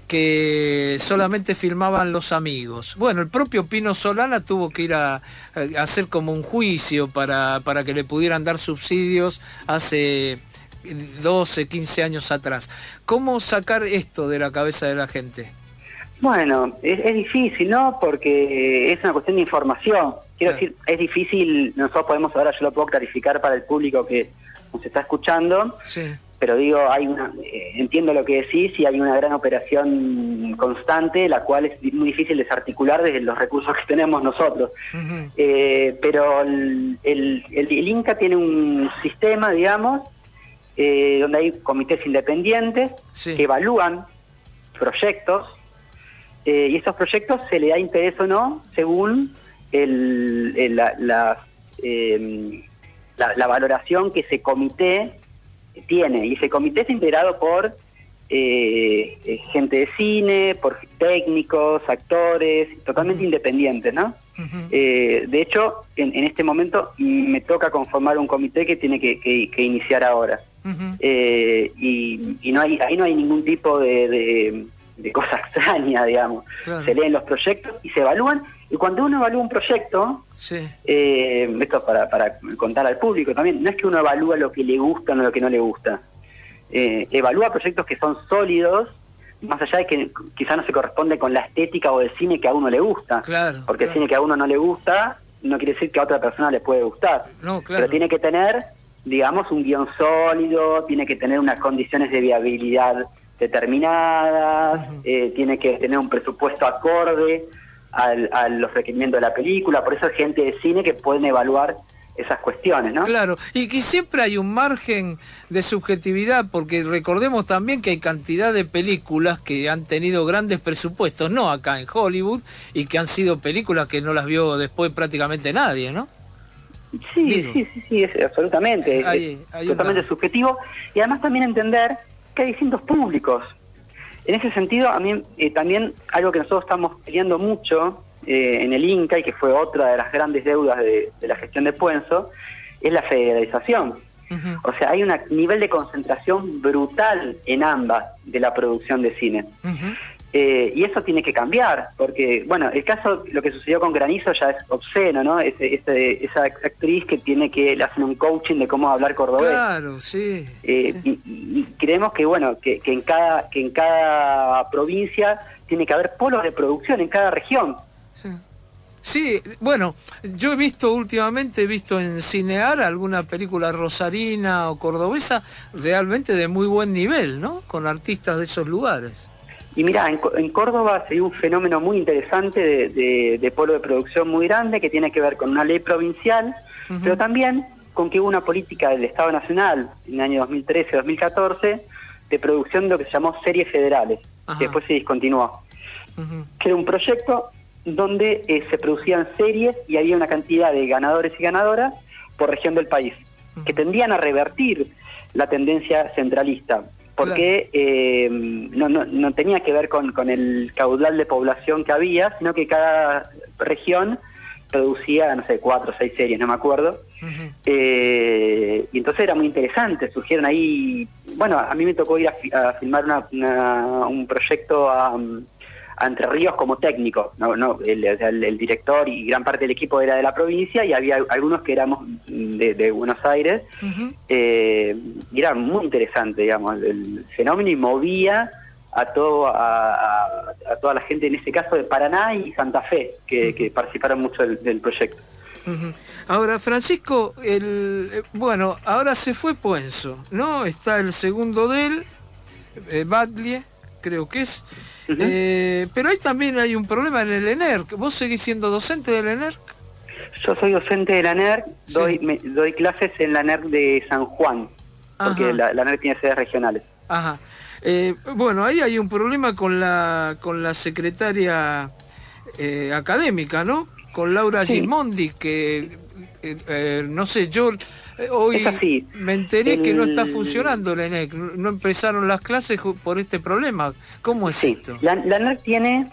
S3: que solamente filmaban los amigos? Bueno, el propio Pino Solana tuvo que ir a, a hacer como un juicio para, para que le pudieran dar subsidios hace doce, quince años atrás. ¿Cómo sacar esto de la cabeza de la gente?
S6: Bueno, es, es difícil, ¿no? Porque es una cuestión de información. Quiero sí. decir, es difícil, nosotros podemos, ahora yo lo puedo clarificar para el público que nos está escuchando, sí. pero digo, hay una, eh, entiendo lo que decís, y hay una gran operación constante, la cual es muy difícil desarticular desde los recursos que tenemos nosotros. Uh-huh. eh, pero el, el, el, el Inca tiene un sistema, digamos, eh, donde hay comités independientes sí. que evalúan proyectos, eh, y esos proyectos se le da interés o no según el, el, la, la, eh, la, la valoración que ese comité tiene. Y ese comité es integrado por eh, eh, gente de cine, por técnicos, actores, totalmente uh-huh. independientes, ¿no? Uh-huh. Eh, de hecho, en, en este momento me toca conformar un comité que tiene que, que, que iniciar ahora. Uh-huh. eh, y, y no hay, ahí no hay ningún tipo de, de, de cosa extraña, digamos. Claro. Se leen los proyectos y se evalúan, y cuando uno evalúa un proyecto, sí. eh, esto para, para contar al público también, no es que uno evalúa lo que le gusta o lo que no le gusta, eh, evalúa proyectos que son sólidos, más allá de que quizá no se corresponde con la estética o el cine que a uno le gusta, claro, porque claro. el cine que a uno no le gusta no quiere decir que a otra persona le puede gustar, no, claro. pero tiene que tener, digamos, un guión sólido, tiene que tener unas condiciones de viabilidad determinadas, uh-huh. eh, tiene que tener un presupuesto acorde al, a los requerimientos de la película. Por eso hay gente de cine que pueden evaluar esas cuestiones, ¿no?
S3: Claro, y que siempre hay un margen de subjetividad, porque recordemos también que hay cantidad de películas que han tenido grandes presupuestos, no acá en Hollywood, y que han sido películas que no las vio después prácticamente nadie, ¿no?
S6: Sí, Digo. sí, sí, sí, es, absolutamente, hay, es hay totalmente una... subjetivo, y además también entender que hay distintos públicos. En ese sentido, a mí eh, también algo que nosotros estamos peleando mucho eh, en el Inca, y que fue otra de las grandes deudas de, de la gestión de Puenzo, es la federalización. Uh-huh. O sea, hay un nivel de concentración brutal en ambas de la producción de cine. Uh-huh. Eh, y eso tiene que cambiar, porque, bueno, el caso, lo que sucedió con Granizo ya es obsceno, ¿no? Ese, ese, esa actriz que tiene que, le hacen un coaching de cómo hablar cordobés.
S3: Claro, sí.
S6: Eh, sí. Y, y creemos que, bueno, que, que, en cada, que en cada provincia tiene que haber polos de producción, en cada región.
S3: Sí. Sí, bueno, yo he visto últimamente, he visto en Cinear alguna película rosarina o cordobesa realmente de muy buen nivel, ¿no? Con artistas de esos lugares.
S6: Y mira, en, en Córdoba se dio un fenómeno muy interesante de, de, de polo de producción muy grande, que tiene que ver con una ley provincial, uh-huh. pero también con que hubo una política del Estado Nacional en el año dos mil trece dos mil catorce de producción de lo que se llamó series federales, uh-huh. que después se discontinuó. Uh-huh. Que era un proyecto donde eh, se producían series y había una cantidad de ganadores y ganadoras por región del país, uh-huh. que tendían a revertir la tendencia centralista. Porque claro. eh, no, no, no tenía que ver con, con el caudal de población que había, sino que cada región producía, no sé, cuatro o seis series, no me acuerdo. Uh-huh. Eh, y entonces era muy interesante, surgieron ahí... Bueno, a mí me tocó ir a, a filmar una, una, un proyecto a, a Entre Ríos como técnico. No, no, el, el, el director y gran parte del equipo era de la provincia, y había algunos que éramos de, de Buenos Aires. Uh-huh. eh, y era muy interesante, digamos, el fenómeno, y movía a todo a, a, a toda la gente, en este caso de Paraná y Santa Fe, que, uh-huh. que participaron mucho del, del proyecto.
S3: Uh-huh. Ahora, Francisco, el, bueno, ahora se fue Puenzo, ¿no? Está el segundo de él, eh, Batlle, creo que es, uh-huh. eh, pero ahí también hay un problema en el ENERC. ¿Vos seguís siendo docente del ENERC? Yo
S6: soy docente de la ENERC, sí. doy, me, doy clases en la ENERC de San Juan, porque Ajá. la, la ENERC tiene sedes regionales.
S3: Ajá. Eh, bueno, ahí hay un problema con la con la secretaria eh, académica, ¿no? Con Laura sí. Gismondi, que eh, eh, no sé, yo eh, hoy me enteré el... que no está funcionando la ENERC, no, no empezaron las clases por este problema. ¿Cómo es
S6: sí.
S3: esto?
S6: La, la ENERC tiene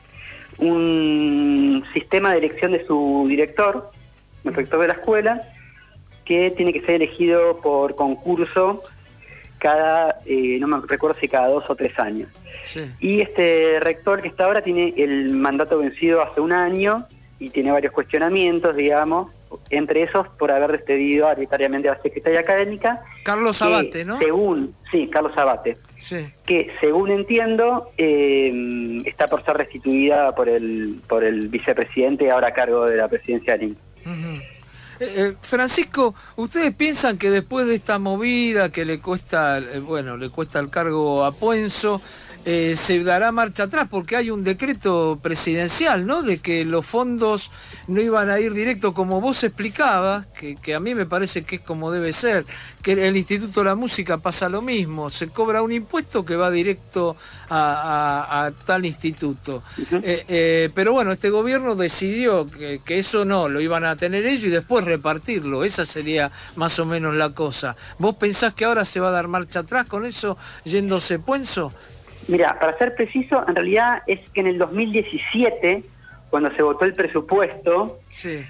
S6: un sistema de elección de su director, el rector de la escuela, que tiene que ser elegido por concurso cada, eh, no me recuerdo si cada dos o tres años. Sí. Y este rector que está ahora tiene el mandato vencido hace un año y tiene varios cuestionamientos, digamos, entre esos por haber despedido arbitrariamente a la secretaria académica.
S3: Carlos Abate, ¿no?
S6: Según, sí, Carlos Abate. Sí. Que según entiendo, eh, está por ser restituida por el, por el vicepresidente ahora a cargo de la presidencia del I N C.
S3: Uh-huh. Eh, Francisco, ¿ustedes piensan que después de esta movida que le cuesta, eh, bueno, le cuesta el cargo a Puenzo, eh, se dará marcha atrás? Porque hay un decreto presidencial, ¿no?, de que los fondos no iban a ir directo, como vos explicabas, que, que a mí me parece que es como debe ser, que el Instituto de la Música pasa lo mismo, se cobra un impuesto que va directo a, a, a tal instituto. Uh-huh. eh, eh, pero bueno, este gobierno decidió que, que eso no, lo iban a tener ellos y después repartirlo, esa sería más o menos la cosa. ¿Vos pensás que ahora se va a dar marcha atrás con eso, yéndose Puenzo?
S6: Mira, para ser preciso, en realidad es que en el dos mil diecisiete, cuando se votó el presupuesto, sí.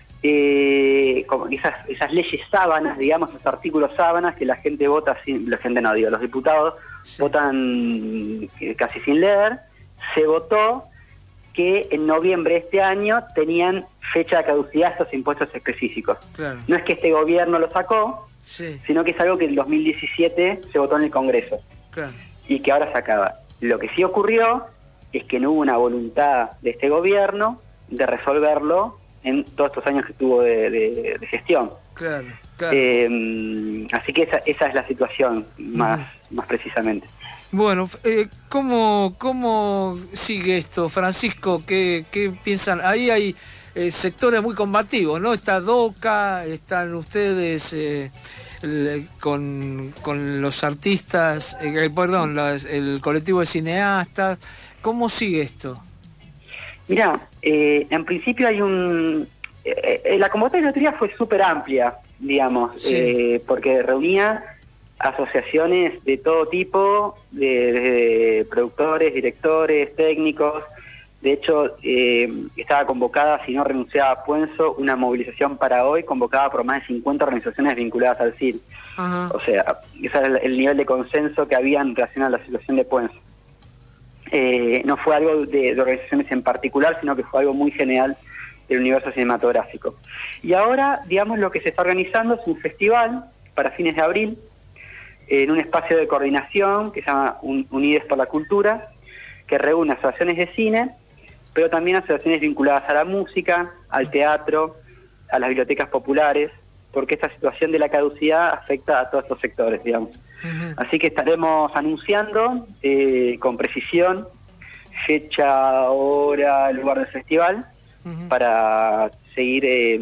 S6: eh, como esas, esas leyes sábanas, digamos, esos artículos sábanas que la gente vota sin, la gente no, digo, los diputados sí. votan casi sin leer, se votó que en noviembre de este año tenían fecha de caducidad estos impuestos específicos. Claro. No es que este gobierno lo sacó, sí. sino que es algo que en el dos mil diecisiete se votó en el Congreso. Claro. Y que ahora se acaba. Lo que sí ocurrió es que no hubo una voluntad de este gobierno de resolverlo en todos estos años que tuvo de, de, de gestión. Claro, claro. Eh, así que esa, esa es la situación más, uh-huh. más precisamente.
S3: Bueno, eh, ¿cómo, ¿cómo sigue esto, Francisco? ¿Qué, qué piensan? Ahí hay eh, sectores muy combativos, ¿no? Está DOCA, están ustedes... Eh, El, con, con los artistas, eh, perdón, las, el colectivo de cineastas. ¿Cómo sigue esto?
S6: Mira, eh, en principio hay un... Eh, la convocatoria de lotería fue súper amplia, digamos, sí. eh, porque reunía asociaciones de todo tipo, de, de productores, directores, técnicos. De hecho, eh, estaba convocada, si no renunciaba a Puenzo, una movilización para hoy convocada por más de cincuenta organizaciones vinculadas al C I R. Ajá. O sea, ese es el, el nivel de consenso que había en relación a la situación de Puenzo. Eh, no fue algo de, de organizaciones en particular, sino que fue algo muy general del universo cinematográfico. Y ahora, digamos, lo que se está organizando es un festival para fines de abril, eh, en un espacio de coordinación que se llama Un, Unides por la Cultura, que reúne asociaciones de cine, pero también asociaciones vinculadas a la música, al teatro, a las bibliotecas populares, porque esta situación de la caducidad afecta a todos estos sectores, digamos. Uh-huh. Así que estaremos anunciando eh, con precisión fecha, hora, lugar del festival, uh-huh. para seguir eh,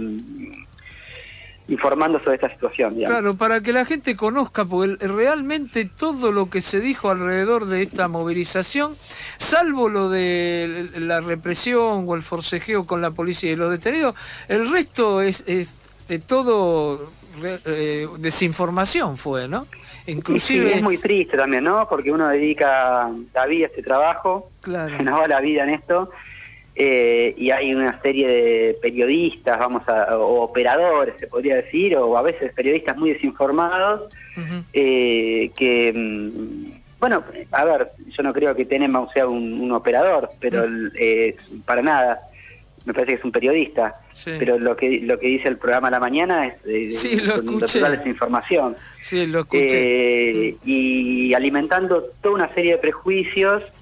S6: informando sobre esta situación, digamos.
S3: Claro, para que la gente conozca, porque realmente todo lo que se dijo alrededor de esta movilización, salvo lo de la represión o el forcejeo con la policía y los detenidos, el resto es, es de todo eh, desinformación fue, ¿no? Inclusive...
S6: Sí, es muy triste también, ¿no? Porque uno dedica la vida a este trabajo, claro. se nos va la vida en esto, Eh, y hay una serie de periodistas, vamos a, o operadores, se podría decir, o a veces periodistas muy desinformados, uh-huh. eh, que, bueno, a ver, yo no creo que Tenenbaum sea un, un operador, pero uh-huh. eh, para nada, me parece que es un periodista, sí. pero lo que lo que dice el programa a la mañana es eh,
S3: sí, lo escuché.
S6: Total desinformación.
S3: Sí, lo escuché.
S6: Eh, uh-huh. Y alimentando toda una serie de prejuicios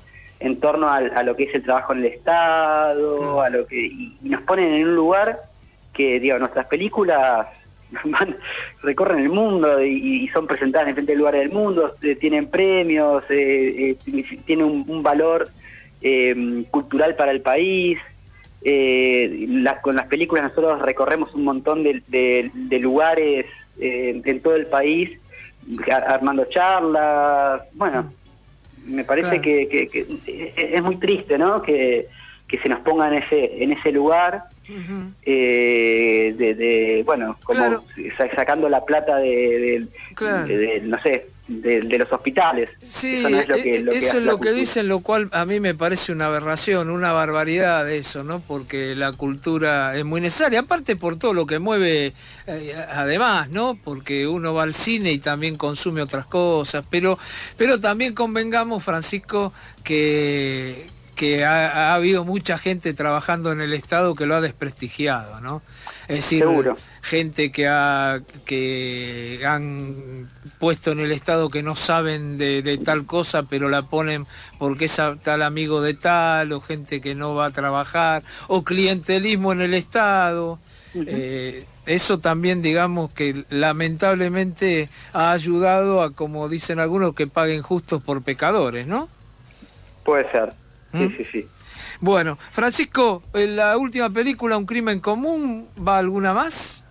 S6: en torno a, a lo que es el trabajo en el Estado, a lo que y, y nos ponen en un lugar que, digo, nuestras películas van, recorren el mundo y, y son presentadas en diferentes lugares del mundo, eh, tienen premios, eh, eh, tienen un, un valor eh, cultural para el país. Eh, la, con las películas nosotros recorremos un montón de, de, de lugares eh, en todo el país, armando charlas. Bueno, me parece claro. que, que, que es muy triste, ¿no? Que, que se nos ponga en ese en ese lugar, uh-huh. eh, de, de bueno, como claro. sacando la plata de, de, claro. de, de no sé, de, de los hospitales.
S3: Sí, eso, no es lo que, lo eso que es lo que dicen, lo cual a mí me parece una aberración, una barbaridad eso, ¿no? Porque la cultura es muy necesaria, aparte por todo lo que mueve, eh, además, ¿no? Porque uno va al cine y también consume otras cosas, pero pero también convengamos, Francisco, que que ha, ha habido mucha gente trabajando en el Estado que lo ha desprestigiado, ¿no? Es decir,
S6: seguro.
S3: Gente que ha que han puesto en el Estado que no saben de, de tal cosa, pero la ponen porque es tal amigo de tal, o gente que no va a trabajar, o clientelismo en el Estado. Uh-huh. eh, eso también, digamos, que lamentablemente ha ayudado a, como dicen algunos, que paguen justos por pecadores, ¿no?
S6: Puede ser. Sí, sí, sí.
S3: Bueno, Francisco, en la última película, Un crimen común, ¿va alguna más?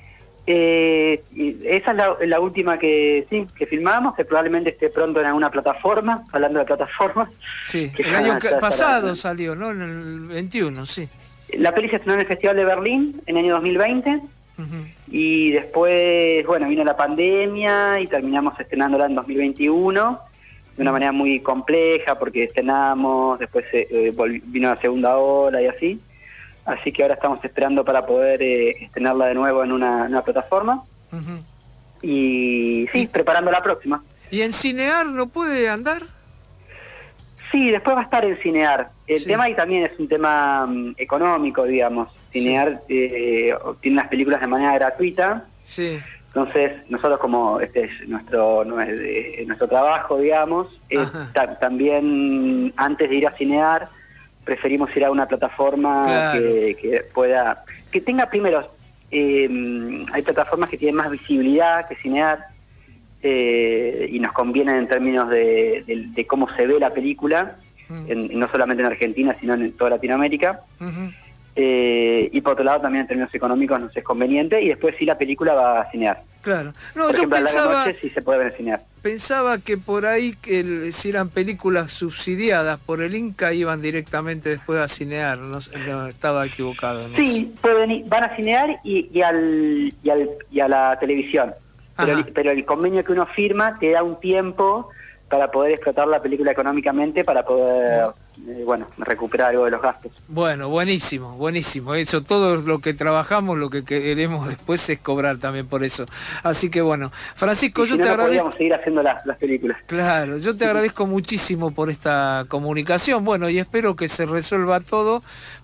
S6: Eh, esa es la, la última que sí que filmamos, que probablemente esté pronto en alguna plataforma, hablando de plataformas.
S3: Sí, el ya, año ya pasado estará, salió, ¿no? En el veintiuno, sí.
S6: La peli se estrenó en el Festival de Berlín en el año dos mil veinte, uh-huh. y después, bueno, vino la pandemia y terminamos estrenándola en dos mil veintiuno. De una manera muy compleja, porque estrenamos, después eh, volví, vino la segunda ola y así. Así que ahora estamos esperando para poder eh, estrenarla de nuevo en una, una plataforma. Uh-huh. Y sí, ¿Y? preparando la próxima.
S3: ¿Y en Cinear no puede andar?
S6: Sí, después va a estar en Cinear. El sí. tema ahí también es un tema um, económico, digamos. Cinear sí. eh, tiene las películas de manera gratuita. Sí. Entonces, nosotros como este es nuestro nuestro trabajo, digamos, eh, ta- también antes de ir a Cinear, preferimos ir a una plataforma claro. que, que pueda, que tenga primero, eh, hay plataformas que tienen más visibilidad que Cinear, eh, y nos convienen en términos de, de, de cómo se ve la película, uh-huh. en, no solamente en Argentina, sino en toda Latinoamérica. Uh-huh. Eh, y por otro lado también en términos económicos nos es conveniente, y después sí la película va a Cinear.
S3: Claro. No,
S6: por
S3: yo
S6: ejemplo,
S3: pensaba,
S6: a la noche sí se puede ver en Cinear.
S3: Pensaba que por ahí, que el, si eran películas subsidiadas por el Inca, iban directamente después a Cinear. No, no estaba equivocado. No
S6: sí, sé. Pueden ir, van a Cinear y, y, al, y, al, y a la televisión. Pero el, pero el convenio que uno firma te da un tiempo para poder explotar la película económicamente, para poder, eh, bueno, recuperar algo de los gastos.
S3: Bueno, buenísimo, buenísimo. Eso, todo lo que trabajamos, lo que queremos después es cobrar también por eso. Así que bueno, Francisco,
S6: y
S3: yo
S6: si no,
S3: te
S6: no
S3: agradezco.
S6: podríamos seguir haciendo las, las películas.
S3: Claro, yo te agradezco muchísimo por esta comunicación. Bueno, y espero que se resuelva todo,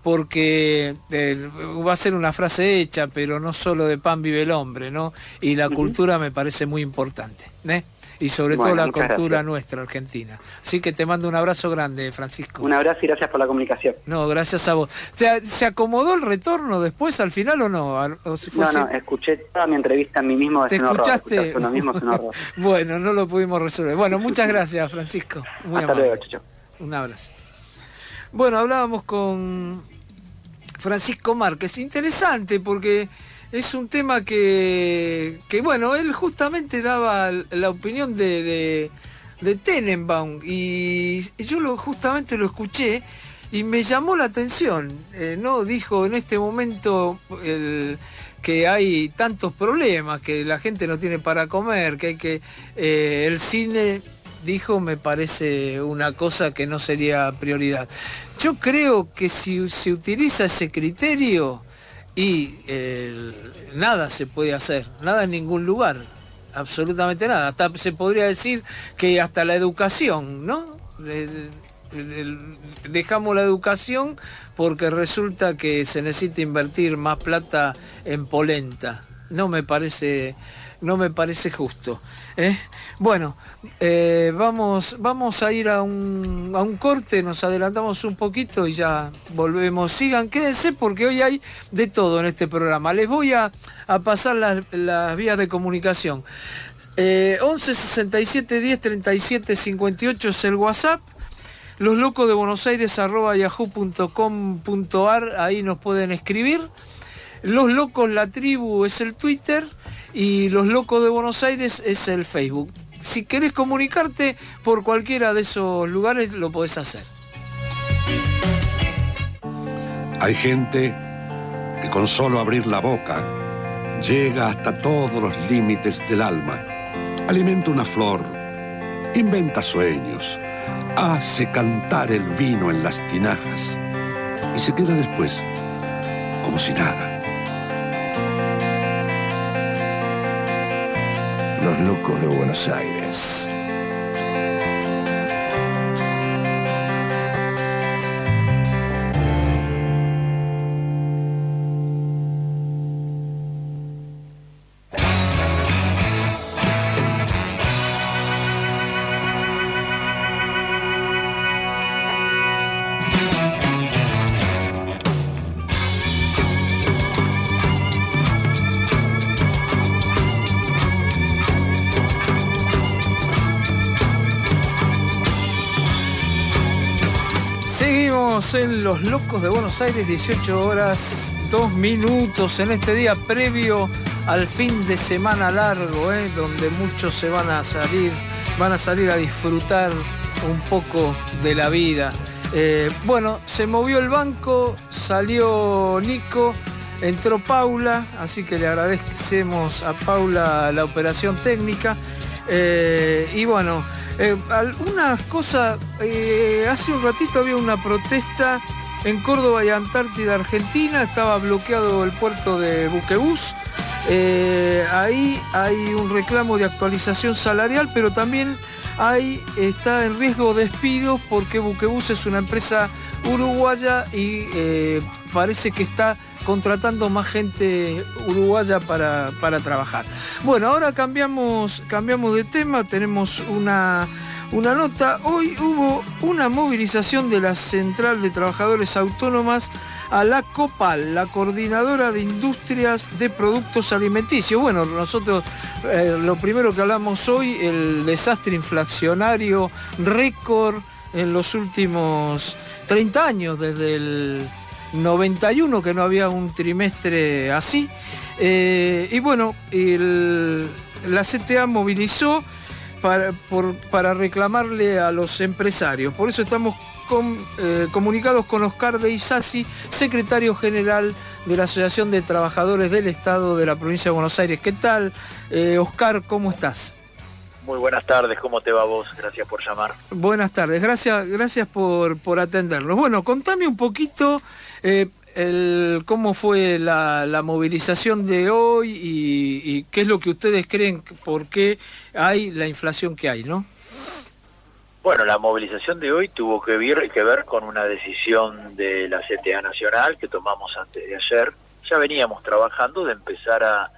S3: porque eh, va a ser una frase hecha, pero no solo de pan vive el hombre, ¿no? Y la uh-huh. cultura me parece muy importante, ¿eh? Y sobre bueno, todo la cultura gracias. nuestra, argentina. Así que te mando un abrazo grande, Francisco.
S6: Un abrazo y gracias por la comunicación.
S3: No, gracias a vos. ¿Te, ¿Se acomodó el retorno después, al final, o no? ¿O si fue
S6: no,
S3: así?
S6: no, escuché toda mi entrevista a mí mismo.
S3: ¿Te
S6: es
S3: escuchaste?
S6: Un horror, uno mismo es un horror.
S3: Bueno, no lo pudimos resolver. Bueno, muchas gracias, Francisco. Muy
S6: Hasta
S3: amable.
S6: luego, Chucho.
S3: Un abrazo. Bueno, hablábamos con Francisco Márquez. Interesante, porque es un tema que, que bueno, él justamente daba la opinión de, de, de Tenenbaum, y yo lo, justamente lo escuché y me llamó la atención, eh, ¿no? Dijo en este momento el, que hay tantos problemas, que la gente no tiene para comer, que hay que eh, el cine, dijo, me parece una cosa que no sería prioridad. Yo creo que si se utiliza ese criterio, y eh, nada se puede hacer, nada en ningún lugar, absolutamente nada. Hasta se podría decir que hasta la educación, ¿no? Dejamos la educación porque resulta que se necesita invertir más plata en polenta, no me parece, no me parece justo. ¿eh? Bueno, eh, vamos, vamos a ir a un, a un corte, nos adelantamos un poquito y ya volvemos. Sigan, quédense porque hoy hay de todo en este programa. Les voy a, a pasar las, las vías de comunicación. Eh, once sesenta y siete diez treinta y siete cincuenta y ocho es el WhatsApp. Los locos de Buenos Aires arroba yahoo punto com punto ar, ahí nos pueden escribir. Los locos la tribu es el Twitter y los locos de Buenos Aires es el Facebook. Si querés comunicarte por cualquiera de esos lugares lo podés hacer.
S5: Hay gente que con solo abrir la boca llega hasta todos los límites del alma. Alimenta una flor, inventa sueños, hace cantar el vino en las tinajas y se queda después como si nada.
S1: Los locos de Buenos Aires.
S3: En Los Locos de Buenos Aires, dieciocho horas, dos minutos en este día previo al fin de semana largo, ¿eh? donde muchos se van a salir, van a salir a disfrutar un poco de la vida. Eh, bueno, se movió el banco, salió Nico, entró Paula, así que le agradecemos a Paula la operación técnica. Eh, y bueno, eh, algunas cosas, eh, hace un ratito había una protesta en Córdoba y Antártida, Argentina, estaba bloqueado el puerto de Buquebús, eh, ahí hay un reclamo de actualización salarial, pero también hay, está en riesgo de despidos porque Buquebús es una empresa uruguaya y eh, parece que está contratando más gente uruguaya para, para trabajar. Bueno, ahora cambiamos, cambiamos de tema, tenemos una, una nota. Hoy hubo una movilización de la Central de Trabajadores Autónomas a la COPAL, la Coordinadora de Industrias de Productos Alimenticios. Bueno, nosotros eh, lo primero que hablamos hoy, el desastre inflacionario récord en los últimos treinta años, desde el noventa y uno que no había un trimestre así. Eh, y bueno, el, la C T A movilizó para, por, para reclamarle a los empresarios. Por eso estamos con, eh, comunicados con Oscar de Isasi, secretario general de la Asociación de Trabajadores del Estado de la Provincia de Buenos Aires. ¿Qué tal, eh, Oscar? ¿Cómo estás?
S7: Muy buenas tardes, ¿cómo te va vos? Gracias por llamar.
S3: Buenas tardes, gracias, gracias por, por atendernos. Bueno, contame un poquito eh, el, cómo fue la, la movilización de hoy y, y qué es lo que ustedes creen, por qué hay la inflación que hay, ¿no?
S7: Bueno, la movilización de hoy tuvo que ver, que ver con una decisión de la C T A Nacional que tomamos antes de ayer. Ya veníamos trabajando de empezar a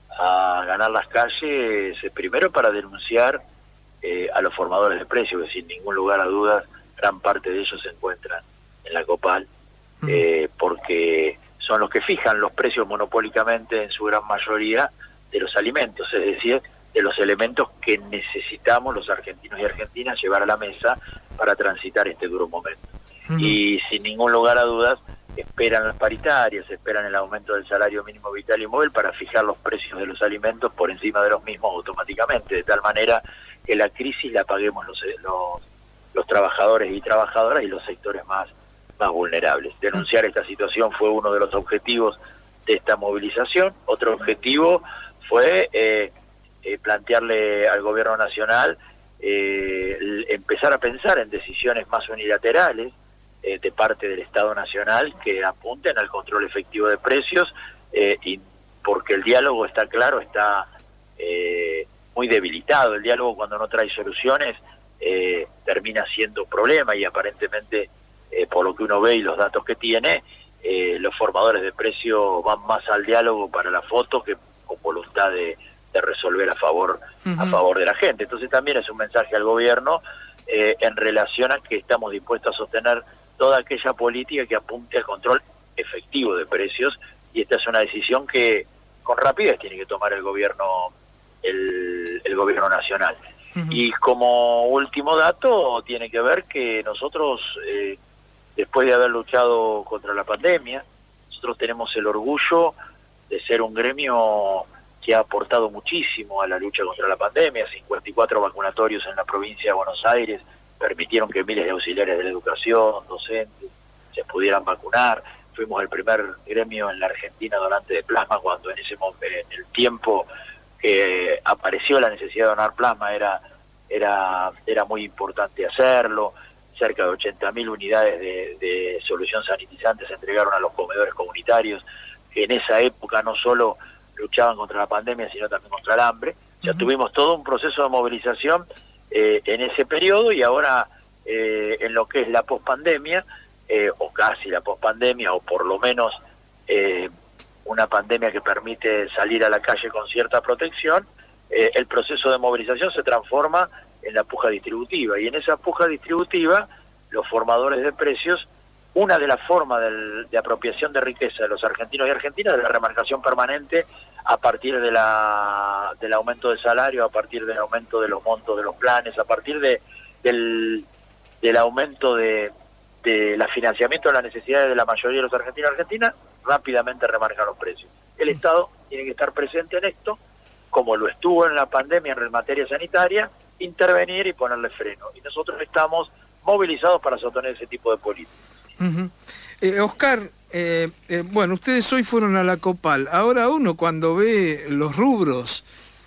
S7: a ganar las calles, eh, primero para denunciar eh, a los formadores de precios, que sin ningún lugar a dudas, gran parte de ellos se encuentran en la COPAL, eh, porque son los que fijan los precios monopólicamente en su gran mayoría de los alimentos, es decir, de los elementos que necesitamos los argentinos y argentinas llevar a la mesa para transitar este duro momento. Uh-huh. Y sin ningún lugar a dudas, esperan las paritarias, esperan el aumento del salario mínimo vital y móvil para fijar los precios de los alimentos por encima de los mismos automáticamente, de tal manera que la crisis la paguemos los, los, los trabajadores y trabajadoras y los sectores más, más vulnerables. Denunciar esta situación fue uno de los objetivos de esta movilización. Otro objetivo fue eh, eh, plantearle al gobierno nacional eh, el, empezar a pensar en decisiones más unilaterales de parte del Estado Nacional que apunten al control efectivo de precios, eh, y porque el diálogo, está claro, está eh, muy debilitado. El diálogo, cuando no trae soluciones, eh, termina siendo un problema y aparentemente, eh, por lo que uno ve y los datos que tiene, eh, los formadores de precios van más al diálogo para la foto que con voluntad de, de resolver a favor,
S3: Uh-huh.
S7: a favor de la gente. Entonces también es un mensaje al gobierno eh, en relación a que estamos dispuestos a sostener toda aquella política que apunte al control efectivo de precios, y esta es una decisión que con rapidez tiene que tomar el gobierno el, el gobierno nacional. Uh-huh. Y como último dato tiene que ver que nosotros eh, después de haber luchado contra la pandemia, nosotros tenemos el orgullo de ser un gremio que ha aportado muchísimo a la lucha contra la pandemia. cincuenta y cuatro vacunatorios en la provincia de Buenos Aires permitieron que miles de auxiliares de la educación, docentes, se pudieran vacunar. Fuimos el primer gremio en la Argentina donante de plasma, cuando en ese momento, en el tiempo que apareció la necesidad de donar plasma, era, era, era muy importante hacerlo. Cerca de ochenta mil unidades de, de solución sanitizante se entregaron a los comedores comunitarios, que en esa época no solo luchaban contra la pandemia, sino también contra el hambre. Ya uh-huh. tuvimos todo un proceso de movilización eh, en ese periodo, y ahora eh, en lo que es la pospandemia, eh, o casi la pospandemia, o por lo menos eh, una pandemia que permite salir a la calle con cierta protección, eh, el proceso de movilización se transforma en la puja distributiva, y en esa puja distributiva los formadores de precios, una de las formas del, de apropiación de riqueza de los argentinos y argentinas es la remarcación permanente a partir de la del aumento de salario, a partir del aumento de los montos de los planes, a partir de del, del aumento de, de la financiamiento de las necesidades de la mayoría de los argentinos y argentinas, rápidamente remarcan los precios. El Estado tiene que estar presente en esto, como lo estuvo en la pandemia en materia sanitaria, intervenir y ponerle freno. Y nosotros estamos movilizados para sostener ese tipo de políticas.
S3: Uh-huh. eh, Oscar, eh, eh, bueno, ustedes hoy fueron a la Copal. Ahora uno cuando ve los rubros,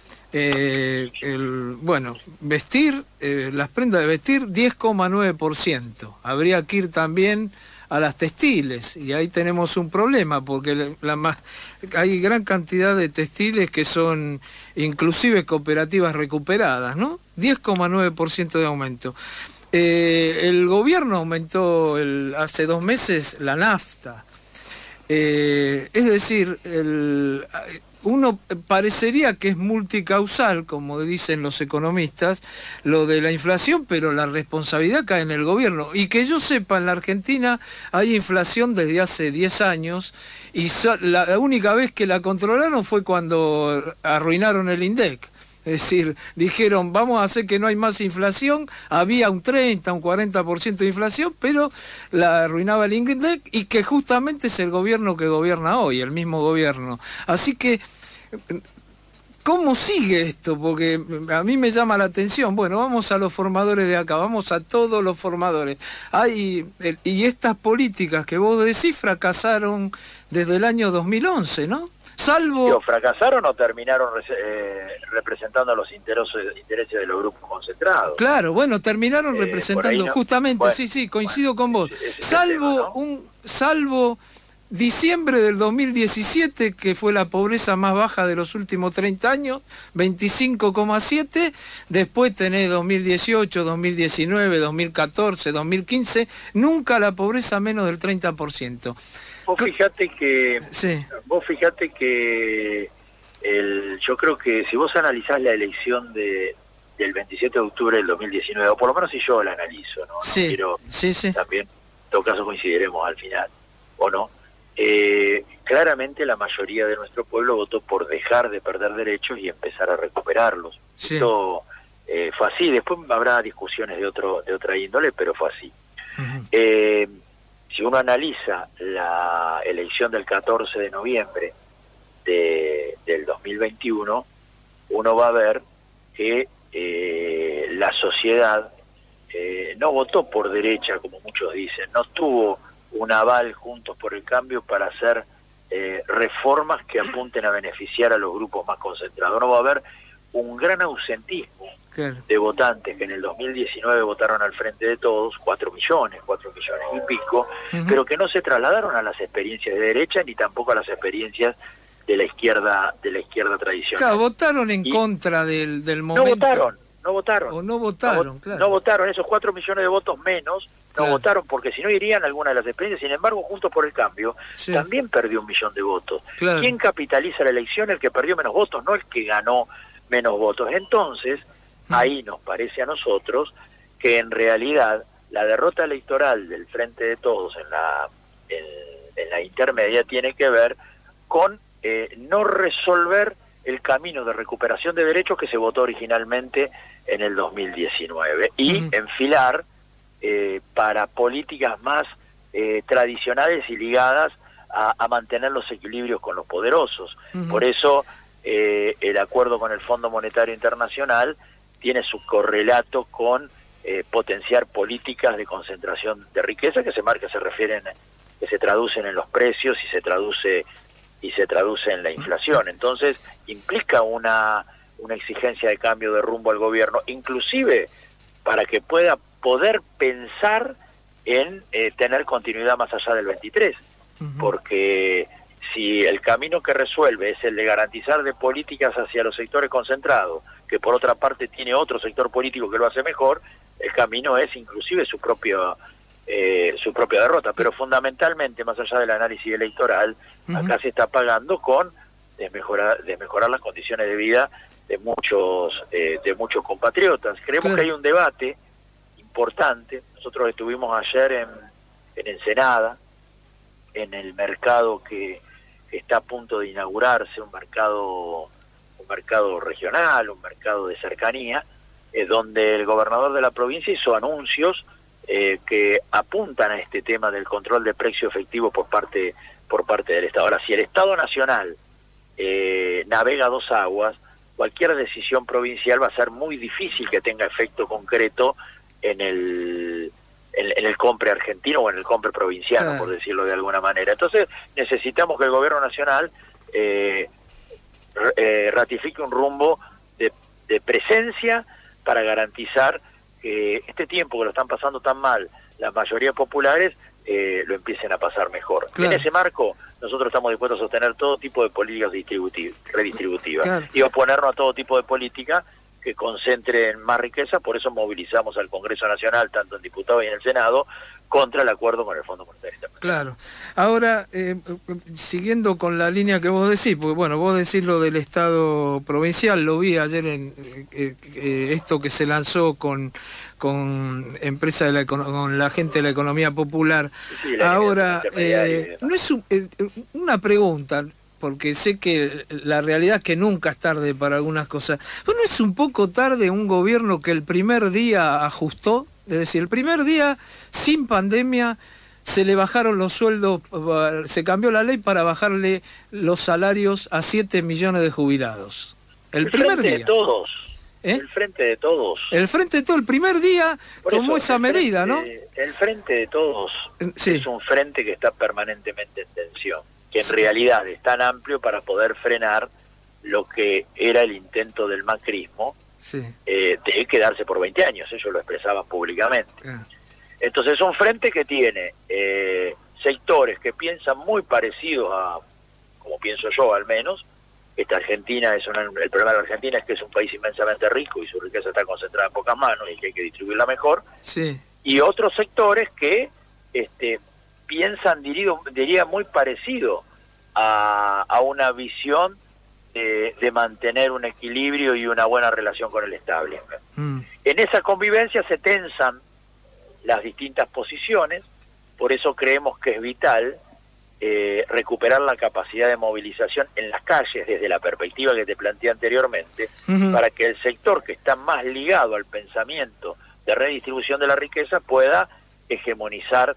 S3: eh, el, bueno, vestir, eh, las prendas de vestir, diez coma nueve por ciento. Habría que ir también a las textiles, y ahí tenemos un problema, porque la, la, hay gran cantidad de textiles que son inclusive cooperativas recuperadas, ¿no? diez coma nueve por ciento de aumento. Eh, el gobierno aumentó el, hace dos meses la nafta. Eh, es decir, el, uno parecería que es multicausal, como dicen los economistas, lo de la inflación, pero la responsabilidad cae en el gobierno. Y que yo sepa, en la Argentina hay inflación desde hace diez años, y so, la, la única vez que la controlaron fue cuando arruinaron el INDEC. Es decir, dijeron, vamos a hacer que no hay más inflación, había un treinta, un cuarenta por ciento de inflación, pero la arruinaba el INDEC, y que justamente es el gobierno que gobierna hoy, el mismo gobierno. Así que, ¿cómo sigue esto? Porque a mí me llama la atención. Bueno, vamos a los formadores de acá, vamos a todos los formadores. Hay, y estas políticas que vos decís fracasaron desde el año dos mil once, ¿no? Salvo...
S7: Digo, ¿fracasaron o terminaron eh, representando los intereses, intereses de los grupos concentrados?
S3: Claro, bueno, terminaron
S7: eh,
S3: representando, no... justamente, bueno, sí, sí, coincido bueno, con vos. Ese, ese salvo, tema, ¿no? un, salvo diciembre del dos mil diecisiete, que fue la pobreza más baja de los últimos treinta años, veinticinco coma siete, después tenés dos mil dieciocho, dos mil diecinueve, dos mil catorce, dos mil quince, nunca la pobreza menos del treinta por ciento.
S7: Vos fíjate que,
S3: sí.
S7: vos fíjate que el, yo creo que si vos analizás la elección de del veintisiete de octubre del dos mil diecinueve, o por lo menos si yo la analizo, ¿no?
S3: Sí,
S7: no quiero,
S3: sí, sí.
S7: También, en todo caso coincidiremos al final, ¿o no? Eh, claramente la mayoría de nuestro pueblo votó por dejar de perder derechos y empezar a recuperarlos. Sí. Esto eh, fue así, después habrá discusiones de otro de otra índole, pero fue así. Uh-huh. Eh, Si uno analiza la elección del catorce de noviembre de, del dos mil veintiuno, uno va a ver que eh, la sociedad eh, no votó por derecha, como muchos dicen, no tuvo un aval Juntos por el Cambio para hacer eh, reformas que apunten a beneficiar a los grupos más concentrados. Uno va a ver un gran ausentismo claro. de votantes que en el dos mil diecinueve votaron al Frente de Todos, cuatro millones, cuatro millones y pico, uh-huh. pero que no se trasladaron a las experiencias de derecha ni tampoco a las experiencias de la izquierda de la izquierda tradicional.
S3: Claro, votaron en y contra del, del momento.
S7: No votaron, no votaron.
S3: O no votaron,
S7: no,
S3: claro.
S7: No votaron, esos cuatro millones de votos menos no
S3: Claro.
S7: votaron, porque si no irían a alguna de las experiencias. Sin embargo, Juntos por el Cambio
S3: Sí.
S7: también perdió un millón de votos.
S3: Claro.
S7: ¿Quién capitaliza la elección? El que perdió menos votos, no el que ganó menos votos. Entonces,
S3: Mm.
S7: ahí nos parece a nosotros que en realidad la derrota electoral del Frente de Todos en la, en, en la intermedia tiene que ver con eh, no resolver el camino de recuperación de derechos que se votó originalmente en el dos mil diecinueve y
S3: Ujú.
S7: enfilar eh, para políticas más eh, tradicionales y ligadas a, a mantener los equilibrios con los poderosos.
S3: Ujú.
S7: Por eso eh, el acuerdo con el Fondo Monetario Internacional tiene su correlato con eh, potenciar políticas de concentración de riqueza que se marca, se refieren, que se traducen en los precios y se traduce y se traduce en la inflación. Entonces implica una una exigencia de cambio de rumbo al gobierno, inclusive para que pueda poder pensar en eh, tener continuidad más allá del veintitrés,
S3: Ujú.
S7: porque si el camino que resuelve es el de garantizar de políticas hacia los sectores concentrados, que por otra parte tiene otro sector político que lo hace mejor, el camino es inclusive su propio eh, su propia derrota. Pero fundamentalmente, más allá del análisis electoral,
S3: Ujú.
S7: acá se está pagando con desmejorar, desmejorar las condiciones de vida de muchos eh, de muchos compatriotas. Creemos
S3: Claro.
S7: que hay un debate importante. Nosotros estuvimos ayer en, en Ensenada, en el mercado que, que está a punto de inaugurarse, un mercado un mercado regional, un mercado de cercanía, eh, donde el gobernador de la provincia hizo anuncios eh, que apuntan a este tema del control de precio efectivo por parte por parte del Estado. Ahora, si el Estado Nacional eh, navega dos aguas, cualquier decisión provincial va a ser muy difícil que tenga efecto concreto en el en, en el compre argentino o en el compre provinciano,
S3: Claro.
S7: por decirlo de alguna manera. Entonces necesitamos que el gobierno nacional eh, r- eh, ratifique un rumbo de, de presencia para garantizar que este tiempo que lo están pasando tan mal las mayorías populares eh, lo empiecen a pasar mejor.
S3: Claro.
S7: En ese marco nosotros estamos dispuestos a sostener todo tipo de políticas distributiv- redistributivas
S3: Claro.
S7: y oponernos a todo tipo de política que concentren más riqueza. Por eso movilizamos al Congreso Nacional, tanto en diputados y en el Senado, contra el acuerdo con el Fondo Monetario Internacional.
S3: Claro. Ahora, eh, siguiendo con la línea que vos decís, porque bueno, vos decís lo del Estado provincial, lo vi ayer en eh, eh, esto que se lanzó con con empresa de la econo- con la gente de la economía popular.
S7: Sí, la
S3: Ahora,
S7: intermediaria y
S3: eh,
S7: demás.
S3: no es un- eh, una pregunta, porque sé que la realidad es que nunca es tarde para algunas cosas. ¿No es un poco tarde un gobierno que el primer día ajustó? Es decir, el primer día, sin pandemia, se le bajaron los sueldos, se cambió la ley para bajarle los salarios a siete millones de jubilados. El,
S7: El
S3: primer
S7: frente
S3: día.
S7: de todos.
S3: ¿Eh?
S7: El frente de todos.
S3: El Frente de Todo, el primer día
S7: Por
S3: tomó
S7: eso,
S3: esa
S7: el
S3: medida,
S7: frente- El frente de todos
S3: ¿no? Sí,
S7: es un frente que está permanentemente en tensión, que en realidad es tan amplio para poder frenar lo que era el intento del macrismo
S3: sí.
S7: eh, de quedarse por veinte años. Ellos lo expresaban públicamente.
S3: Ah,
S7: Entonces es un frente que tiene eh, sectores que piensan muy parecidos a, como pienso yo al menos. Esta Argentina es una, el problema de la Argentina es que es un país inmensamente rico y su riqueza está concentrada en pocas manos y que hay que distribuirla mejor.
S3: sí.
S7: Y otros sectores que este, piensan, diría, diría muy parecido a, a una visión de, de mantener un equilibrio y una buena relación con el establishment.
S3: Mm,
S7: En esa convivencia se tensan las distintas posiciones, por eso creemos que es vital eh, recuperar la capacidad de movilización en las calles desde la perspectiva que te planteé anteriormente,
S3: ujú.
S7: para que el sector que está más ligado al pensamiento de redistribución de la riqueza pueda hegemonizar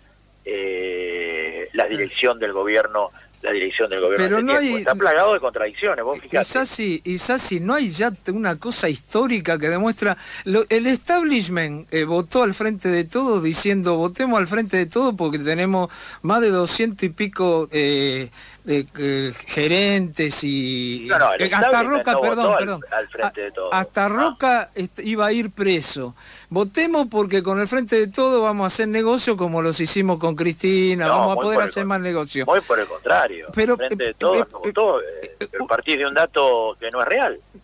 S7: eh, la dirección del gobierno, la dirección del gobierno.
S3: Pero
S7: de este
S3: no
S7: tiempo.
S3: hay-
S7: Está plagado de contradicciones, vos fijate.
S3: Quizás si, quizás si no hay ya t- una cosa histórica que demuestra, lo- el establishment eh, votó al Frente de Todo diciendo votemos al Frente de Todo porque tenemos más de doscientos y pico eh, de, eh, gerentes y
S7: No, no, el
S3: eh, hasta
S7: establishment
S3: Roca,
S7: no
S3: perdón,
S7: votó al-
S3: perdón,
S7: al Frente de Todo.
S3: hasta
S7: Ah.
S3: Roca est- iba a ir preso. Votemos porque con el Frente de Todo vamos a hacer negocio como los hicimos con Cristina,
S7: No,
S3: vamos a
S7: muy
S3: poder
S7: por el
S3: hacer
S7: con-
S3: más negocio.
S7: Muy por el contrario.
S3: Pero,
S7: el Frente
S3: eh,
S7: de Todos
S3: eh,
S7: no votó, eh,
S3: eh,
S7: pero partís de un dato que no es real.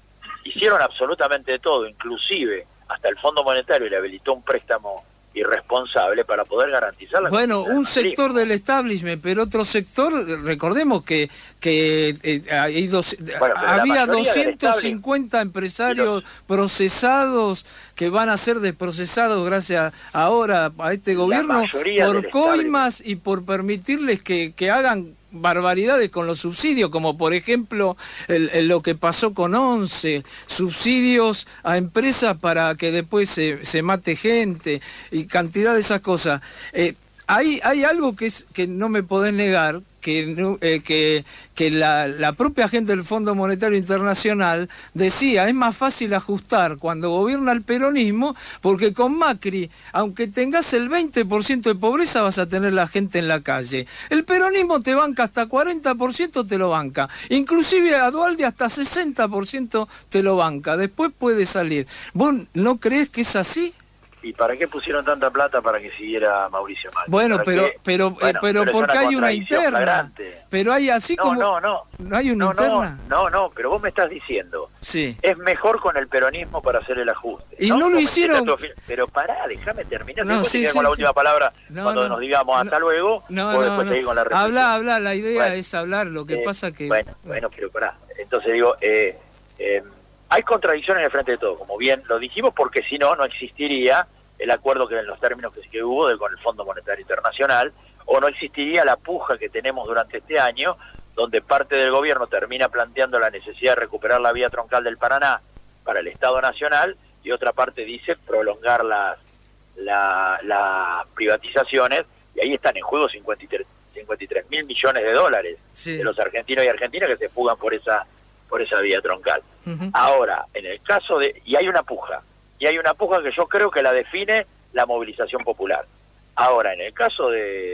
S7: hicieron absolutamente de todo, inclusive hasta el Fondo Monetario le habilitó un préstamo irresponsable para poder garantizar la
S3: bueno, un
S7: justicia del
S3: sector del establishment, pero otro sector, recordemos que que eh, hay dos,
S7: Bueno, pero la
S3: había
S7: mayoría del
S3: doscientos cincuenta empresarios
S7: los-
S3: procesados que van a ser desprocesados gracias ahora a este
S7: La
S3: gobierno
S7: mayoría
S3: por
S7: del
S3: coimas y por permitirles que, que hagan barbaridades con los subsidios, como por ejemplo el, el- lo que pasó con ONCE, subsidios a empresas para que después se, se mate gente y cantidad de esas cosas. Eh, hay, hay algo que es que no me podés negar, que, no- eh, que, que la, la propia gente del Fondo Monetario Internacional decía, es más fácil ajustar cuando gobierna el peronismo, porque con Macri, aunque tengas el veinte por ciento de pobreza, vas a tener la gente en la calle. El peronismo te banca hasta cuarenta por ciento, te lo banca. Inclusive a Dualde hasta sesenta por ciento te lo banca. Después puede salir. ¿Vos no crees que es así?
S7: ¿Y para qué pusieron tanta plata para que siguiera Mauricio Macri?
S3: Bueno,
S7: ¿Para
S3: pero
S7: qué?
S3: pero
S7: Bueno,
S3: eh, pero
S7: es
S3: porque hay una
S7: contradicción
S3: interna.
S7: flagrante.
S3: Pero hay así
S7: No,
S3: como
S7: no, no.
S3: no hay una
S7: No,
S3: interna.
S7: no, no, no, pero vos me estás diciendo,
S3: Sí.
S7: es mejor con el peronismo para hacer el ajuste.
S3: Y no lo
S7: Vos me
S3: hicieron-
S7: dijiste a tu fin- Pero pará, déjame terminar,
S3: No,
S7: después
S3: sí,
S7: te quedas
S3: sí,
S7: con la
S3: sí.
S7: última palabra
S3: No,
S7: cuando
S3: no.
S7: nos digamos hasta
S3: No.
S7: luego,
S3: No,
S7: vos
S3: no,
S7: después
S3: no.
S7: te con la réplica.
S3: Habla, habla, la idea
S7: Bueno,
S3: es hablar, lo que
S7: eh,
S3: pasa que
S7: Bueno, bueno, pero pará. Entonces digo, eh, eh, hay contradicciones en el frente de todo, como bien lo dijimos, porque si no, no existiría el acuerdo que en los términos que, que hubo de, con el Fondo Monetario Internacional, o no existiría la puja que tenemos durante este año, donde parte del gobierno termina planteando la necesidad de recuperar la vía troncal del Paraná para el Estado Nacional, y otra parte dice prolongar las, la- las privatizaciones, y ahí están en juego cincuenta y tres mil millones de dólares
S3: Sí.
S7: de los argentinos y argentinas que se fugan por esa por esa vía troncal.
S3: Ujú.
S7: Ahora, en el caso de... Y hay una puja, y hay una puja que yo creo que la define la movilización popular. Ahora, en el caso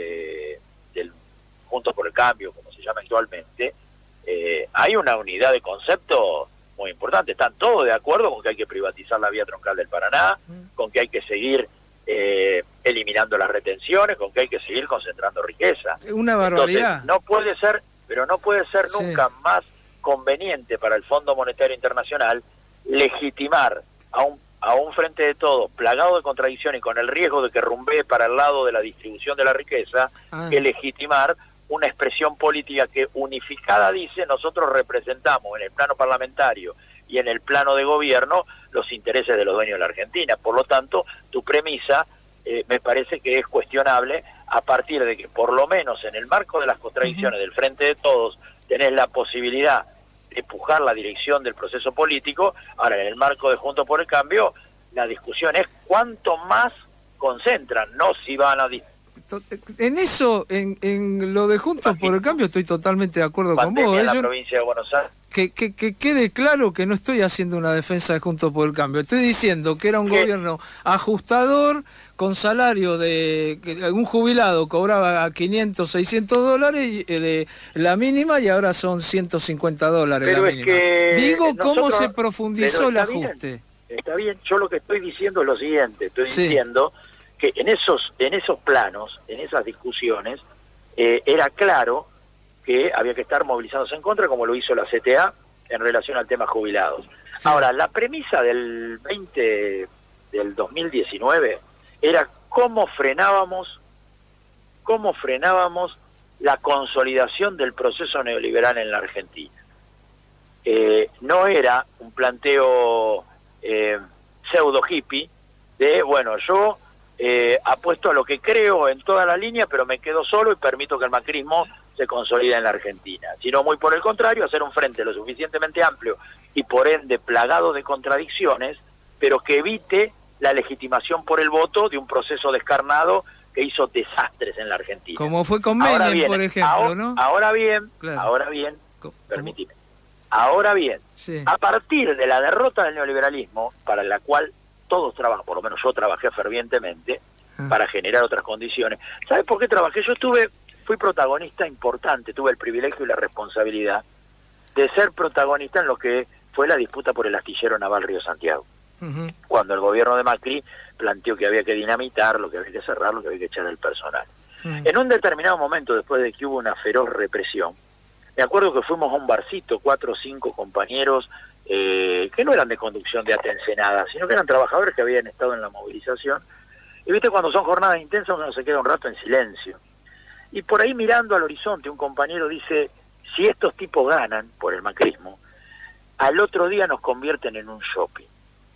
S7: de del Juntos por el Cambio, como se llama actualmente, eh, hay una unidad de concepto muy importante. Están todos de acuerdo con que hay que privatizar la vía troncal del Paraná, con que hay que seguir eh, eliminando las retenciones, con que hay que seguir concentrando riqueza.
S3: Una barbaridad.
S7: Entonces, no puede ser, pero no puede ser
S3: Sí.
S7: nunca más conveniente para el Fondo Monetario Internacional legitimar a un a un frente de todo plagado de contradicciones y con el riesgo de que rumbee para el lado de la distribución de la riqueza,
S3: Ah.
S7: que legitimar una expresión política que unificada dice nosotros representamos en el plano parlamentario y en el plano de gobierno los intereses de los dueños de la Argentina. Por lo tanto, tu premisa eh, me parece que es cuestionable a partir de que por lo menos en el marco de las contradicciones del frente de todos tenés la posibilidad de empujar la dirección del proceso político. Ahora, en el marco de Juntos por el Cambio, la discusión es cuánto más concentran, no si van a...
S3: To- En eso, en, en lo de Juntos por el Cambio, estoy totalmente de acuerdo con
S7: pandemia
S3: vos.
S7: en
S3: ¿eh?
S7: la
S3: Yo-
S7: provincia de Buenos Aires.
S3: que, que, que quede claro que no estoy haciendo una defensa de Juntos por el Cambio. Estoy diciendo que era un
S7: ¿Qué?
S3: gobierno ajustador, con salario de... que un jubilado cobraba quinientos, seiscientos dólares y, eh, de la mínima, y ahora son ciento cincuenta dólares
S7: Pero
S3: la
S7: es
S3: mínima.
S7: que
S3: Digo, ¿cómo
S7: nosotros-
S3: se profundizó el
S7: pero está bien,
S3: ajuste?
S7: Está bien, yo lo que estoy diciendo es lo siguiente, estoy
S3: Sí.
S7: diciendo que en esos, en esos planos, en esas discusiones, eh, era claro que había que estar movilizándose en contra, como lo hizo la C T A en relación al tema jubilados.
S3: Sí.
S7: Ahora, la premisa del veinte del dos mil diecinueve era cómo frenábamos, cómo frenábamos la consolidación del proceso neoliberal en la Argentina. Eh, no era un planteo eh, pseudo hippie de, bueno, yo eh, apuesto a lo que creo en toda la línea, pero me quedo solo y permito que el macrismo se consolide en la Argentina, sino muy por el contrario, hacer un frente lo suficientemente amplio y por ende plagado de contradicciones, pero que evite la legitimación por el voto de un proceso descarnado que hizo desastres en la Argentina.
S3: Como fue con
S7: Ahora
S3: Menem,
S7: bien,
S3: por ejemplo,
S7: ahora,
S3: ¿no?
S7: Ahora bien,
S3: Claro.
S7: ahora bien,
S3: Co-
S7: permitime. Ahora bien,
S3: Sí.
S7: a partir de la derrota del neoliberalismo, para la cual todos trabajan, por lo menos yo trabajé fervientemente,
S3: Ah.
S7: para generar otras condiciones. ¿Sabes por qué trabajé? Yo estuve, fui protagonista importante, tuve el privilegio y la responsabilidad de ser protagonista en lo que fue la disputa por el astillero naval Río Santiago.
S3: Ujú.
S7: Cuando el gobierno de Macri planteó que había que dinamitar, lo que había que cerrar, lo que había que echar el personal.
S3: Mm.
S7: En un determinado momento, después de que hubo una feroz represión, me acuerdo que fuimos a un barcito, cuatro o cinco compañeros eh, que no eran de conducción de Atencenada, sino que eran trabajadores que habían estado en la movilización. Y viste cuando son jornadas intensas uno se queda un rato en silencio. Y por ahí mirando al horizonte un compañero dice, si estos tipos ganan por el macrismo, al otro día nos convierten en un shopping.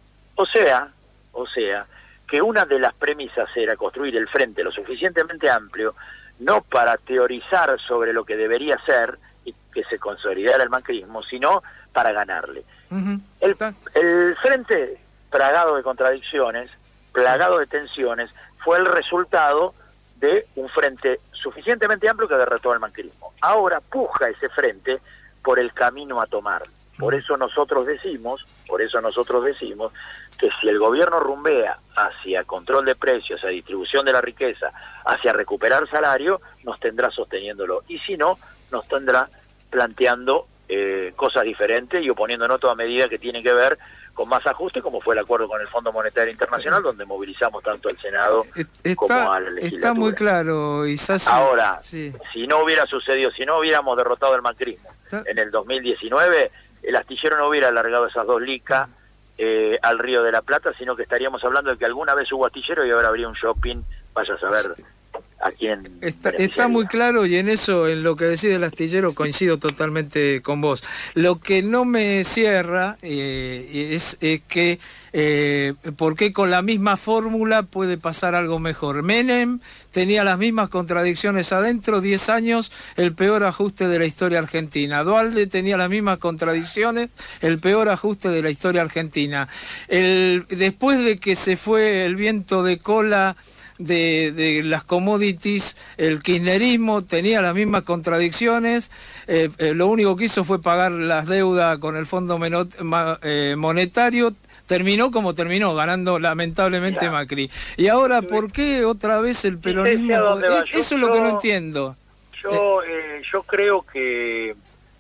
S7: O sea, o sea, que una de las premisas era construir el frente lo suficientemente amplio, no para teorizar sobre lo que debería ser y que se consolidara el macrismo, sino para ganarle. Uh-huh. El, el frente, plagado de contradicciones, plagado sí. de tensiones, fue el resultado de un frente suficientemente amplio que derrotó al macrismo. Ahora puja ese frente por el camino a tomar. Por eso nosotros decimos, por eso nosotros decimos que si el gobierno rumbea hacia control de precios, hacia distribución de la riqueza, hacia recuperar salario, nos tendrá sosteniéndolo. Y si no, nos tendrá planteando eh, cosas diferentes y oponiéndonos toda medida que tiene que ver con más ajuste, como fue el acuerdo con el Fondo Monetario Internacional, donde movilizamos tanto al Senado
S3: está,
S7: como a la legislatura.
S3: Está muy claro, Isasi.
S7: Ahora,
S3: sí.
S7: si no hubiera sucedido, si no hubiéramos derrotado el macrismo está... en el dos mil diecinueve, el astillero no hubiera alargado esas dos licas eh, al Río de la Plata, sino que estaríamos hablando de que alguna vez hubo astillero y ahora habría un shopping, vaya a saber a quién.
S3: Está, está muy claro, y en eso, en lo que decide el astillero, coincido totalmente con vos. Lo que no me cierra eh, es, es que eh, por qué con la misma fórmula puede pasar algo mejor. Menem tenía las mismas contradicciones adentro, diez años, el peor ajuste de la historia argentina. Duhalde tenía las mismas contradicciones, el peor ajuste de la historia argentina. El, después de que se fue el viento de cola De, de las commodities, el kirchnerismo tenía las mismas contradicciones, eh, eh, lo único que hizo fue pagar las deudas con el Fondo Menot, ma, eh, Monetario, terminó como terminó, ganando lamentablemente ya. Macri. Y ahora, ¿por qué otra vez el peronismo? Es, yo, eso es lo que no entiendo.
S7: Yo, eh, yo creo que,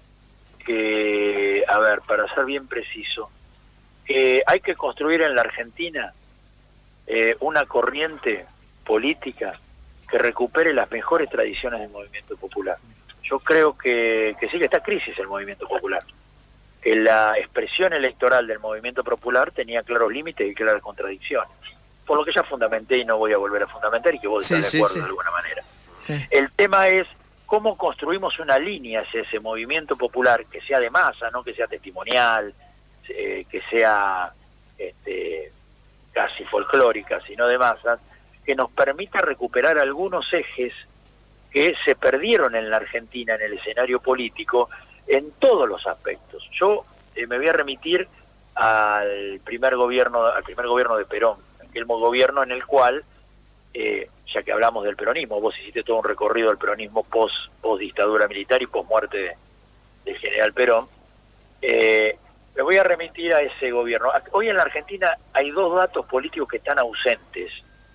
S7: que, a ver, para ser bien preciso, que hay que construir en la Argentina eh, una corriente política que recupere las mejores tradiciones del movimiento popular. Yo creo que, que sí que está en crisis el movimiento popular, que la expresión electoral del movimiento popular tenía claros límites y claras contradicciones, por lo que ya fundamenté y no voy a volver a fundamentar y que vos
S3: sí,
S7: estás
S3: sí,
S7: de acuerdo
S3: sí.
S7: de alguna manera.
S3: Sí.
S7: El tema es cómo construimos una línea hacia ese movimiento popular que sea de masa, no que sea testimonial, eh, que sea este, casi folclórica, sino de masas, que nos permita recuperar algunos ejes que se perdieron en la Argentina en el escenario político en todos los aspectos. Yo eh, me voy a remitir al primer gobierno, al primer gobierno de Perón, aquel gobierno en el cual, eh, ya que hablamos del peronismo, vos hiciste todo un recorrido del peronismo post, post dictadura militar y post muerte de, del general Perón, eh, me voy a remitir a ese gobierno. Hoy en la Argentina hay dos datos políticos que están ausentes,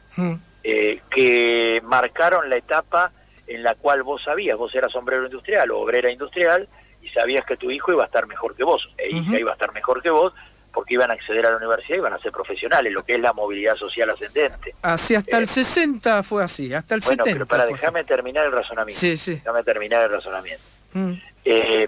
S7: Eh, que marcaron la etapa en la cual vos sabías, vos eras sombrero industrial o obrera industrial y sabías que tu hijo iba a estar mejor que vos, e hija uh-huh. iba a estar mejor que vos porque iban a acceder a la universidad y iban a ser profesionales, lo que es la movilidad social ascendente.
S3: Así hasta eh, el sesenta fue así, hasta el
S7: bueno,
S3: setenta.
S7: Pero para déjame así. terminar el razonamiento.
S3: Sí, sí.
S7: Déjame terminar el razonamiento.
S3: Mm.
S7: Eh,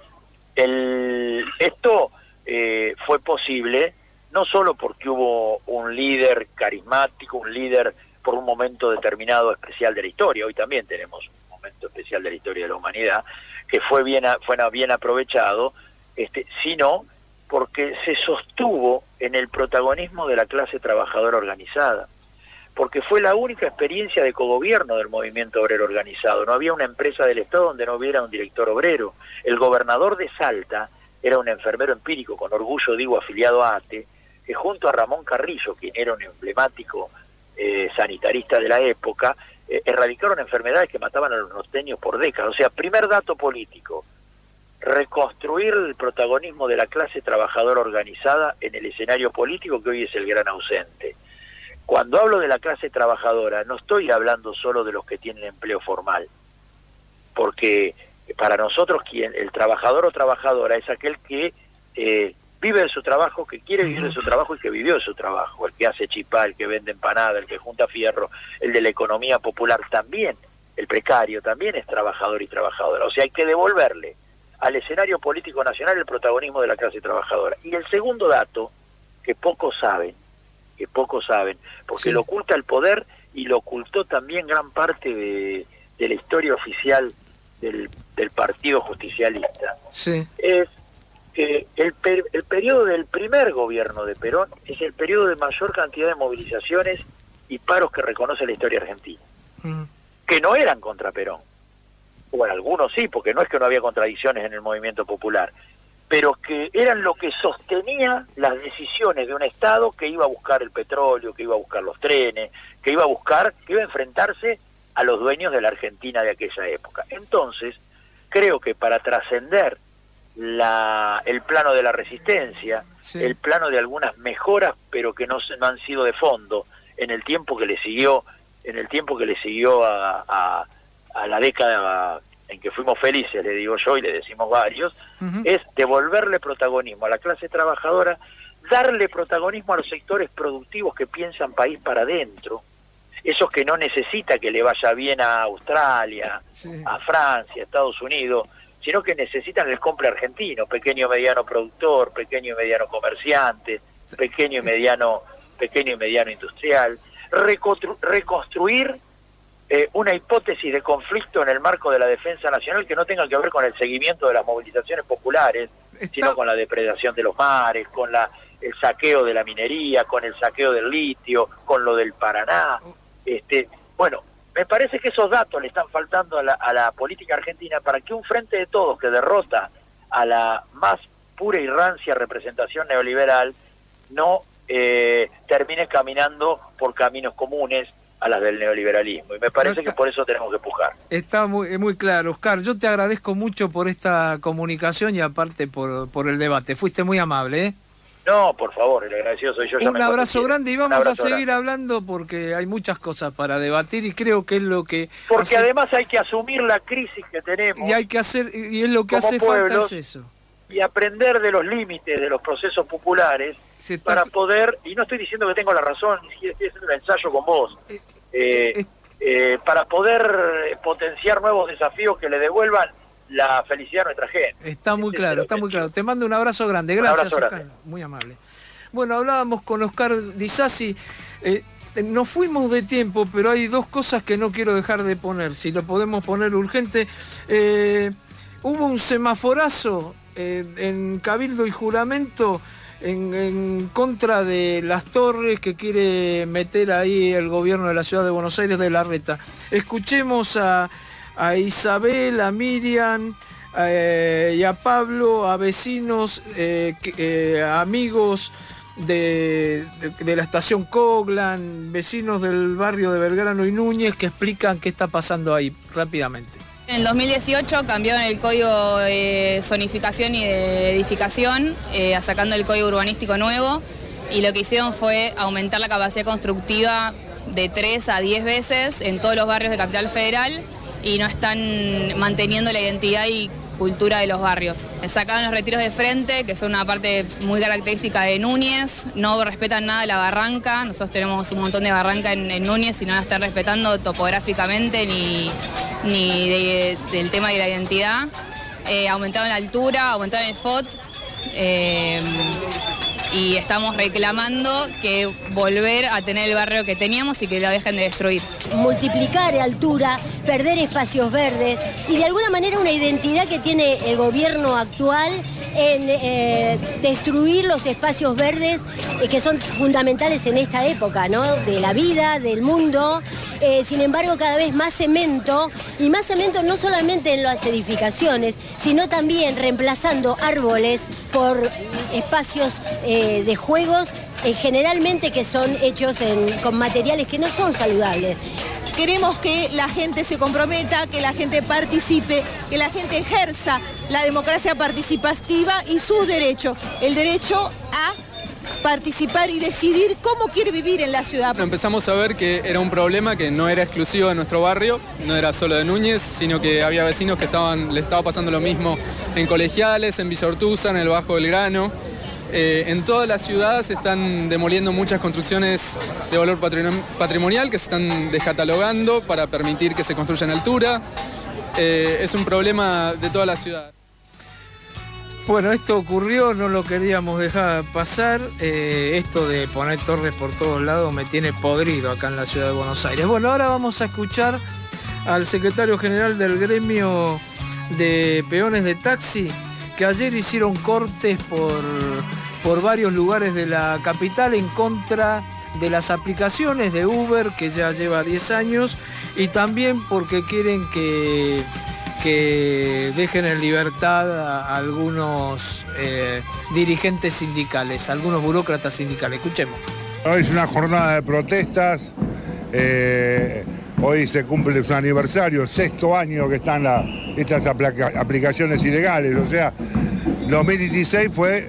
S7: el, esto eh, fue posible no solo porque hubo un líder carismático, un líder por un momento determinado especial de la historia, hoy también tenemos un momento especial de la historia de la humanidad, que fue bien, fue bien aprovechado, este, sino porque se sostuvo en el protagonismo de la clase trabajadora organizada, porque fue la única experiencia de cogobierno del movimiento obrero organizado. No había una empresa del Estado donde no hubiera un director obrero. El gobernador de Salta era un enfermero empírico, con orgullo digo, afiliado a ATE, que junto a Ramón Carrillo, quien era un emblemático Eh, sanitarista de la época, eh, erradicaron enfermedades que mataban a los norteños por décadas. O sea, primer dato político, reconstruir el protagonismo de la clase trabajadora organizada en el escenario político que hoy es el gran ausente. Cuando hablo de la clase trabajadora, no estoy hablando solo de los que tienen empleo formal, porque para nosotros quien el trabajador o trabajadora es aquel que eh, vive de su trabajo, que quiere vivir de su trabajo y que vivió de su trabajo, el que hace chipá, el que vende empanada, el que junta fierro, el de la economía popular también, el precario también es trabajador y trabajadora. O sea, hay que devolverle al escenario político nacional el protagonismo de la clase trabajadora. Y el segundo dato, que pocos saben, que pocos saben, porque sí. lo oculta el poder y lo ocultó también gran parte de, de la historia oficial del, del Partido Justicialista,
S3: sí.
S7: es que el, per, el periodo del primer gobierno de Perón es el periodo de mayor cantidad de movilizaciones y paros que reconoce la historia argentina, mm. que no eran contra Perón. Bueno, algunos sí, porque no es que no había contradicciones en el movimiento popular, pero que eran lo que sostenía las decisiones de un Estado que iba a buscar el petróleo, que iba a buscar los trenes, que iba a buscar, que iba a enfrentarse a los dueños de la Argentina de aquella época. Entonces, creo que para trascender la el plano de la resistencia, sí. el plano de algunas mejoras, pero que no, no han sido de fondo, en el tiempo que le siguió, en el tiempo que le siguió a, a, a la década en que fuimos felices, le digo yo y le decimos varios, uh-huh. es devolverle protagonismo a la clase trabajadora, darle protagonismo a los sectores productivos que piensan país para adentro, esos que no necesita que le vaya bien a Australia, sí. a Francia, a Estados Unidos, sino que necesitan el compre argentino, pequeño y mediano productor, pequeño y mediano comerciante, pequeño y mediano, pequeño y mediano industrial, reconstru- reconstruir Eh, una hipótesis de conflicto en el marco de la defensa nacional que no tenga que ver con el seguimiento de las movilizaciones populares, Está... sino con la depredación de los mares, con la el saqueo de la minería, con el saqueo del litio, con lo del Paraná. Este, bueno, me parece que esos datos le están faltando a la, a la política argentina para que un frente de todos que derrota a la más pura y rancia representación neoliberal no eh, termine caminando por caminos comunes a las del neoliberalismo, y me parece está, que por eso tenemos que empujar.
S3: Está muy muy claro, Oscar. Yo te agradezco mucho por esta comunicación y aparte por, por el debate. Fuiste muy amable, ¿eh?
S7: No, por favor, el agradecido soy yo.
S3: Un abrazo grande y vamos a seguir grande. hablando porque hay muchas cosas para debatir y creo que es lo que...
S7: Porque
S3: hace...
S7: además hay que asumir la crisis que tenemos.
S3: Y hay que hacer, y es lo que hace falta es eso.
S7: Y aprender de los límites de los procesos populares está... para poder, y no estoy diciendo que tengo la razón, ni siquiera estoy haciendo un ensayo con vos, eh, eh, eh, para poder potenciar nuevos desafíos que le devuelvan la felicidad a nuestra gente.
S3: Está muy claro, está muy claro. Te mando un abrazo grande. Gracias, abrazo Oscar. Grande. Muy amable. Bueno, hablábamos con Oscar Di Sassi. Eh, nos fuimos de tiempo, pero hay dos cosas que no quiero dejar de poner. Si lo podemos poner urgente. Eh, hubo un semaforazo eh, en Cabildo y Juramento en, en contra de las torres que quiere meter ahí el gobierno de la ciudad de Buenos Aires de Larreta. Escuchemos a... a Isabel, a Miriam eh, y a Pablo, a vecinos, eh, eh, amigos de, de, de la estación Coglan, vecinos del barrio de Belgrano y Núñez, que explican qué está pasando ahí rápidamente.
S8: En el dos mil dieciocho cambiaron el código de zonificación y de edificación, eh, sacando el código urbanístico nuevo, y lo que hicieron fue aumentar la capacidad constructiva de tres a diez veces en todos los barrios de Capital Federal, y no están manteniendo la identidad y cultura de los barrios. Sacaron los retiros de frente, que son una parte muy característica de Núñez, no respetan nada la barranca, nosotros tenemos un montón de barranca en, en Núñez y no la están respetando topográficamente ni, ni de, del tema de la identidad. Eh, aumentaron la altura, aumentaron el F O T, eh, y estamos reclamando que volver a tener el barrio que teníamos y que lo dejen de destruir.
S9: Multiplicar altura, perder espacios verdes y de alguna manera una identidad que tiene el gobierno actual en eh, destruir los espacios verdes eh, que son fundamentales en esta época, ¿no? De la vida, del mundo. Eh, sin embargo, cada vez más cemento, y más cemento no solamente en las edificaciones, sino también reemplazando árboles por espacios eh, de juegos, eh, generalmente que son hechos en, con materiales que no son saludables.
S10: Queremos que la gente se comprometa, que la gente participe, que la gente ejerza la democracia participativa y sus derechos, el derecho a participar y decidir cómo quiere vivir en la ciudad.
S11: Empezamos a ver que era un problema que no era exclusivo de nuestro barrio, no era solo de Núñez, sino que había vecinos que estaban, les estaba pasando lo mismo en Colegiales, en Villa Ortuza, en el Bajo Belgrano. Eh, en toda la ciudad se están demoliendo muchas construcciones de valor patrimonial que se están descatalogando para permitir que se construya en altura. Eh, es un problema de toda la ciudad.
S3: Bueno, esto ocurrió, no lo queríamos dejar pasar. Eh, esto de poner torres por todos lados me tiene podrido acá en la ciudad de Buenos Aires. Bueno, ahora vamos a escuchar al secretario general del gremio de peones de taxi, que ayer hicieron cortes por, por varios lugares de la capital en contra de las aplicaciones de Uber, que ya lleva diez años, y también porque quieren que... que dejen en libertad a algunos eh, dirigentes sindicales, algunos burócratas sindicales. Escuchemos.
S12: Hoy es una jornada de protestas, eh, hoy se cumple su aniversario, sexto año que están la, estas aplica, aplicaciones ilegales, o sea, dos mil dieciséis fue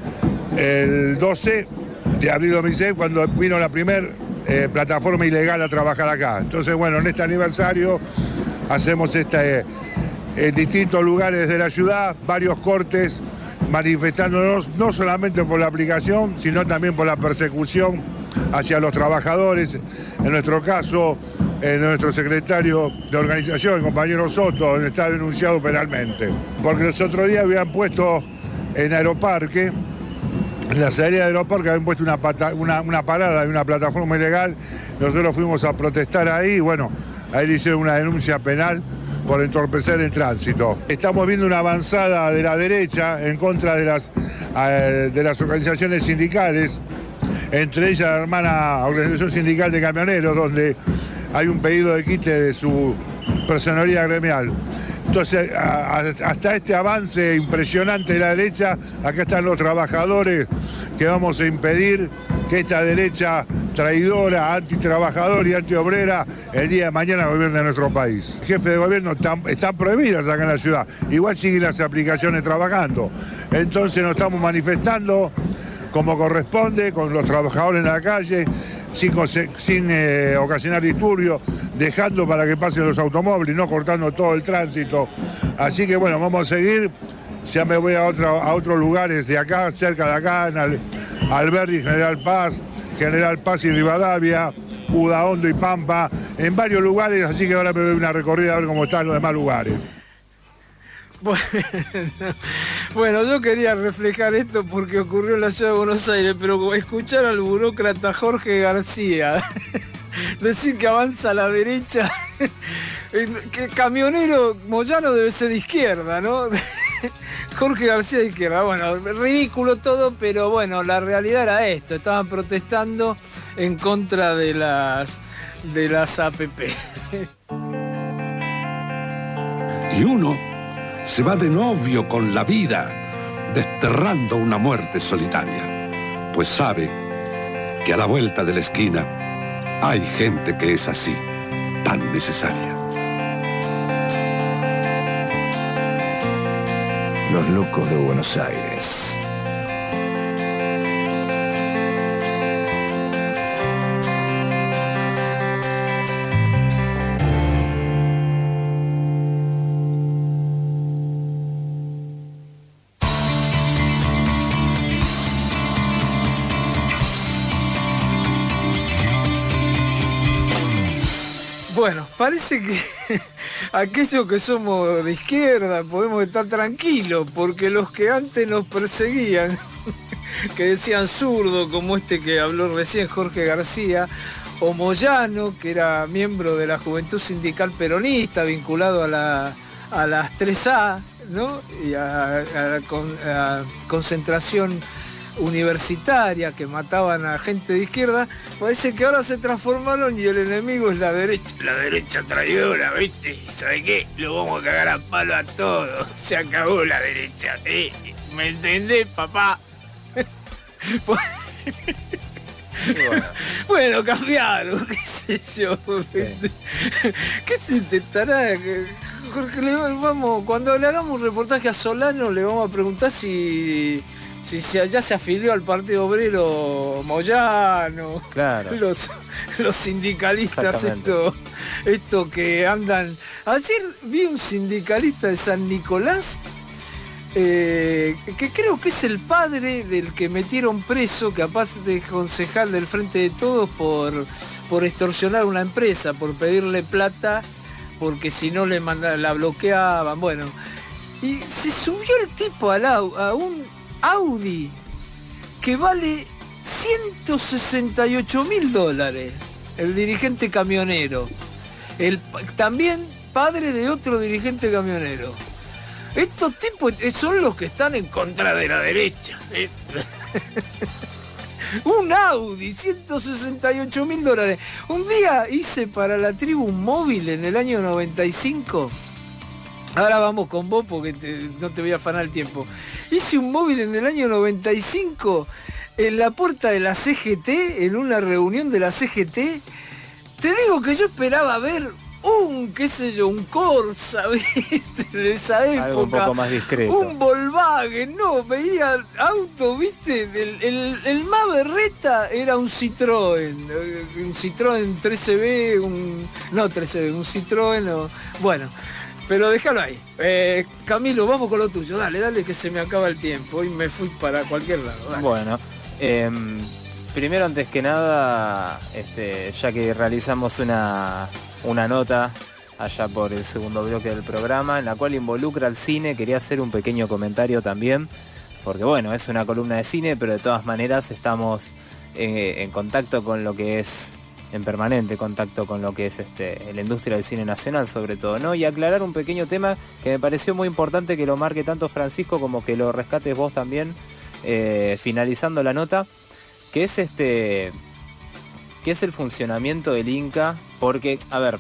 S12: el doce de abril de dos mil dieciséis cuando vino la primera eh, plataforma ilegal a trabajar acá. Entonces, bueno, en este aniversario hacemos este... en distintos lugares de la ciudad, varios cortes, manifestándonos no solamente por la aplicación, sino también por la persecución hacia los trabajadores. En nuestro caso, eh, nuestro secretario de organización, el compañero Soto, está denunciado penalmente. Porque los otros días habían puesto en Aeroparque, en la salida de Aeroparque habían puesto una, pata, una, una parada y una plataforma ilegal. Nosotros fuimos a protestar ahí y bueno, ahí le hicieron una denuncia penal por entorpecer el tránsito. Estamos viendo una avanzada de la derecha en contra de las, eh, de las organizaciones sindicales, entre ellas la hermana Organización Sindical de Camioneros, donde hay un pedido de quite de su personería gremial. Entonces, a, a, hasta este avance impresionante de la derecha, acá están los trabajadores que vamos a impedir que esta derecha traidora, antitrabajadora y antiobrera el día de mañana gobierne nuestro país. El jefe de gobierno están, están prohibidas acá en la ciudad, igual siguen las aplicaciones trabajando. Entonces nos estamos manifestando como corresponde, con los trabajadores en la calle, sin, sin eh, ocasionar disturbios, dejando para que pasen los automóviles, no cortando todo el tránsito. Así que bueno, vamos a seguir. Ya me voy a, otro, a otros lugares de acá, cerca de acá, en Al, Alberdi, General Paz, General Paz y Rivadavia, Udaondo y Pampa, en varios lugares, así que ahora me doy una recorrida a ver cómo están los demás lugares.
S3: Bueno, bueno, yo quería reflejar esto porque ocurrió en la ciudad de Buenos Aires, pero escuchar al burócrata Jorge García decir que avanza a la derecha, que camionero Moyano debe ser de izquierda, ¿no? Jorge García de izquierda, bueno, ridículo todo, pero bueno, la realidad era esto, estaban protestando en contra de las de las A P P.
S5: Y uno se va de novio con la vida, desterrando una muerte solitaria, pues sabe que a la vuelta de la esquina hay gente que es así, tan necesaria.
S1: Los locos de Buenos Aires.
S3: Bueno, parece que aquellos que somos de izquierda podemos estar tranquilos, porque los que antes nos perseguían, que decían zurdo, como este que habló recién Jorge García, o Moyano, que era miembro de la Juventud Sindical Peronista, vinculado a, la, a las tres A, ¿no? Y a, a, a, a concentración universitaria, que mataban a gente de izquierda, parece que ahora se transformaron y el enemigo es la derecha, la derecha traidora, ¿viste? ¿Sabe qué? Lo vamos a cagar a palo a todos, se acabó la derecha, ¿eh? ¿Me entendés, papá? Bueno. Bueno, cambiaron, qué sé yo. Sí. ¿Qué se intentará? Jorge, le vamos, cuando le hagamos un reportaje a Solano, le vamos a preguntar si... si ya se afilió al Partido Obrero Moyano, claro. los, los sindicalistas, esto, esto que andan... Ayer vi un sindicalista de San Nicolás, eh, que creo que es el padre del que metieron preso, que aparte de concejal del Frente de Todos, por, por extorsionar una empresa, por pedirle plata, porque si no le mandaban, la bloqueaban, bueno... Y se subió el tipo al au- a un Audi que vale ciento sesenta y ocho mil dólares. El dirigente camionero. El, también padre de otro dirigente camionero. Estos tipos son los que están en contra de la derecha. ¿eh? Un Audi, ciento sesenta y ocho mil dólares. Un día hice para la tribu un móvil en el año noventa y cinco. Ahora vamos con vos porque te, no te voy a afanar el tiempo. Hice un móvil en el año noventa y cinco en la puerta de la C G T, en una reunión de la C G T. Te digo que yo esperaba ver un, qué sé yo, un Corsa, ¿viste? De esa época.
S13: Algo un poco más discreto.
S3: Un Volkswagen, no, veía auto, ¿viste? El, el, el más berreta era un Citroën. Un Citroën trece B, un... No, trece B, un Citroën o... Bueno, pero déjalo ahí. Eh, Camilo, vamos con lo tuyo. Dale, dale que se me acaba el tiempo. Hoy me fui para cualquier lado. Dale.
S13: Bueno, eh, primero, antes que nada, este, ya que realizamos una... una nota allá por el segundo bloque del programa en la cual involucra al cine, quería hacer un pequeño comentario también, porque bueno, es una columna de cine, pero de todas maneras estamos eh, en contacto con lo que es, en permanente contacto con lo que es este, la industria del cine nacional sobre todo, ¿no? Y aclarar un pequeño tema que me pareció muy importante que lo marque tanto Francisco como que lo rescates vos también, eh, finalizando la nota, que es este... ¿Qué es el funcionamiento del Inca? Porque, a ver,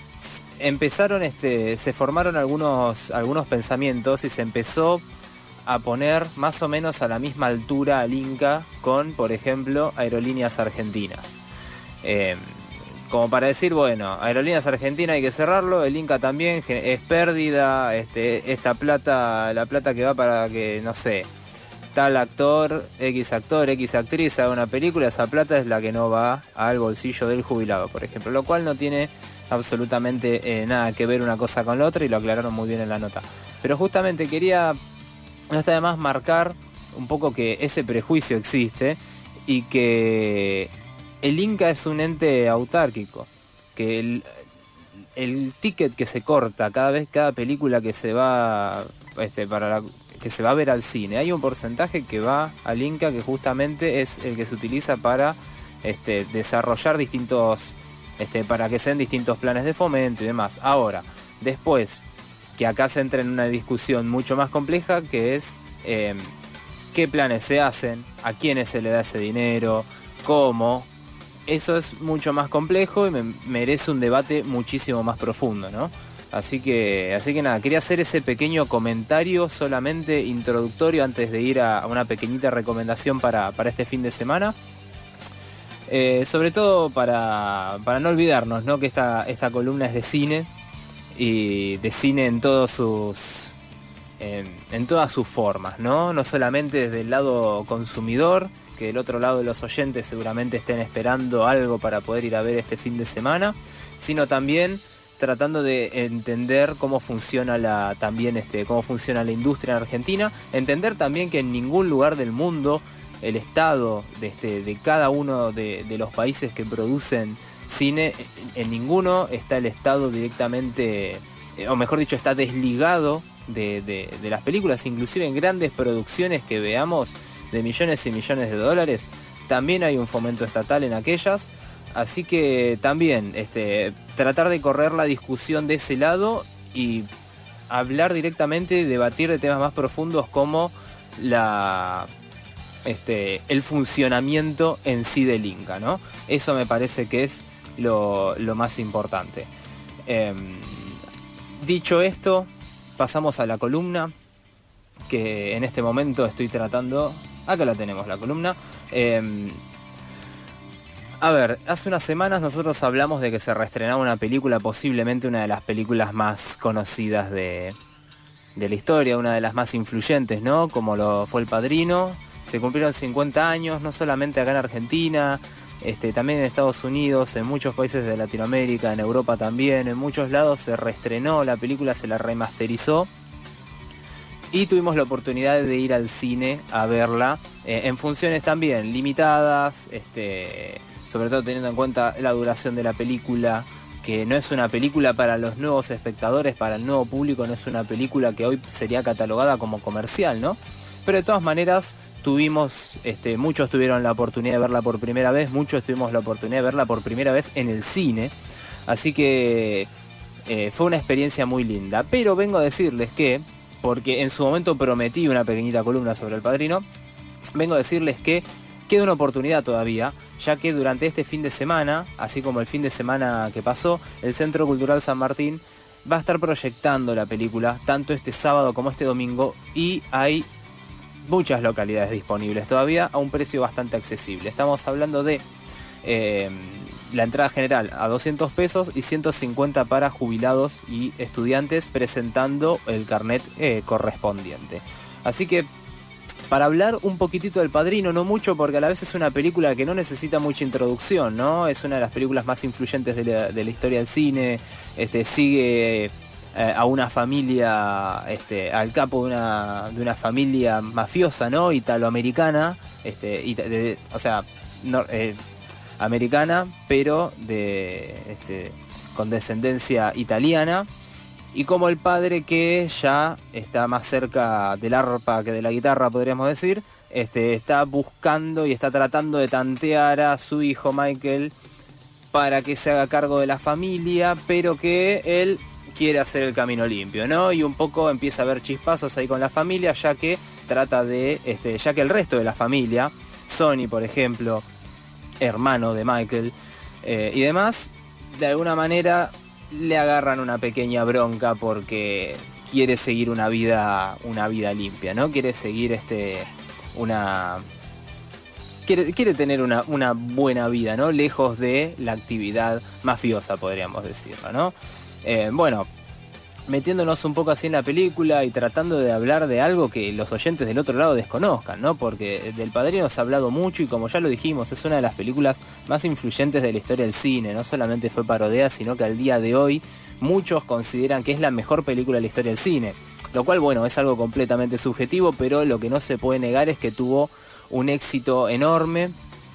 S13: empezaron, este, se formaron algunos, algunos pensamientos y se empezó a poner más o menos a la misma altura al Inca con, por ejemplo, Aerolíneas Argentinas. Eh, como para decir, bueno, Aerolíneas Argentinas hay que cerrarlo, el Inca también, es pérdida, este, esta plata, la plata que va para que, no sé... tal actor, X actor, X actriz haga una película, esa plata es la que no va al bolsillo del jubilado, por ejemplo, lo cual no tiene absolutamente eh, nada que ver una cosa con la otra y lo aclararon muy bien en la nota. Pero justamente quería, no está de más marcar un poco que ese prejuicio existe y que el Inca es un ente autárquico, que el, el ticket que se corta cada vez, cada película que se va este, para la... que se va a ver al cine, hay un porcentaje que va al Inca que justamente es el que se utiliza para este, desarrollar distintos, este, para que sean distintos planes de fomento y demás. Ahora, después, que acá se entra en una discusión mucho más compleja, que es eh, qué planes se hacen, a quiénes se le da ese dinero, cómo. Eso es mucho más complejo y me merece un debate muchísimo más profundo, ¿no? Así que, así que nada, quería hacer ese pequeño comentario solamente introductorio antes de ir a, a una pequeñita recomendación para, para este fin de semana. Eh, sobre todo para, para no olvidarnos, ¿no? Que esta, esta columna es de cine y de cine en todos sus en, en todas sus formas, ¿no? No solamente desde el lado consumidor, que del otro lado de los oyentes seguramente estén esperando algo para poder ir a ver este fin de semana, sino también tratando de entender cómo funciona la también este cómo funciona la industria en Argentina, entender también que en ningún lugar del mundo el estado de este de cada uno de, de los países que producen cine, en, en ninguno está el estado directamente, o mejor dicho, está desligado de, de, de las películas, inclusive en grandes producciones que veamos de millones y millones de dólares, también hay un fomento estatal en aquellas. Así que también este, tratar de correr la discusión de ese lado y hablar directamente, debatir de temas más profundos como la, este, el funcionamiento en sí del Inca, ¿no? Eso me parece que es lo, lo más importante. Eh, dicho esto, pasamos a la columna que en este momento estoy tratando. Acá la tenemos, la columna. Eh, A ver, hace unas semanas nosotros hablamos de que se reestrenaba una película, posiblemente una de las películas más conocidas de, de la historia, una de las más influyentes, ¿no? Como lo fue El Padrino. Se cumplieron cincuenta años, no solamente acá en Argentina, este, también en Estados Unidos, en muchos países de Latinoamérica, en Europa también, en muchos lados se reestrenó la película, se la remasterizó. Y tuvimos la oportunidad de ir al cine a verla, eh, en funciones también limitadas, este... sobre todo teniendo en cuenta la duración de la película, que no es una película para los nuevos espectadores, para el nuevo público, no es una película que hoy sería catalogada como comercial, ¿no? Pero de todas maneras tuvimos, este, muchos tuvieron la oportunidad de verla por primera vez, muchos tuvimos la oportunidad de verla por primera vez en el cine, así que eh, fue una experiencia muy linda. Pero vengo a decirles que, porque en su momento prometí una pequeñita columna sobre El Padrino, vengo a decirles que queda una oportunidad todavía, ya que durante este fin de semana, así como el fin de semana que pasó, el Centro Cultural San Martín va a estar proyectando la película, tanto este sábado como este domingo, y hay muchas localidades disponibles todavía a un precio bastante accesible. Estamos hablando de eh, la entrada general a doscientos pesos y ciento cincuenta para jubilados y estudiantes presentando el carnet eh, correspondiente. Así que para hablar un poquitito del Padrino, no mucho porque a la vez es una película que no necesita mucha introducción, ¿no? Es una de las películas más influyentes de la, de la historia del cine, este, sigue eh, a una familia, este, al capo de una, de una familia mafiosa, ¿no? Italoamericana, este, ita, de, de, o sea, no, eh, americana, pero de, este, con descendencia italiana. Y como el padre, que ya está más cerca del arpa que de la guitarra, podríamos decir, este, está buscando y está tratando de tantear a su hijo Michael para que se haga cargo de la familia, pero que él quiere hacer el camino limpio, ¿no? Y un poco empieza a haber chispazos ahí con la familia, ya que trata de, este, ya que el resto de la familia, Sonny, por ejemplo, hermano de Michael, eh, y demás, de alguna manera le agarran una pequeña bronca porque quiere seguir una vida una vida limpia, ¿no? Quiere seguir este una quiere, quiere tener una, una buena vida, ¿no? Lejos de la actividad mafiosa, podríamos decirlo, ¿no? Eh, bueno, metiéndonos un poco así en la película y tratando de hablar de algo que los oyentes del otro lado desconozcan, ¿no? Porque del Padrino se ha hablado mucho y, como ya lo dijimos, es una de las películas más influyentes de la historia del cine. No solamente fue parodia, sino que al día de hoy muchos consideran que es la mejor película de la historia del cine. Lo cual, bueno, es algo completamente subjetivo, pero lo que no se puede negar es que tuvo un éxito enorme,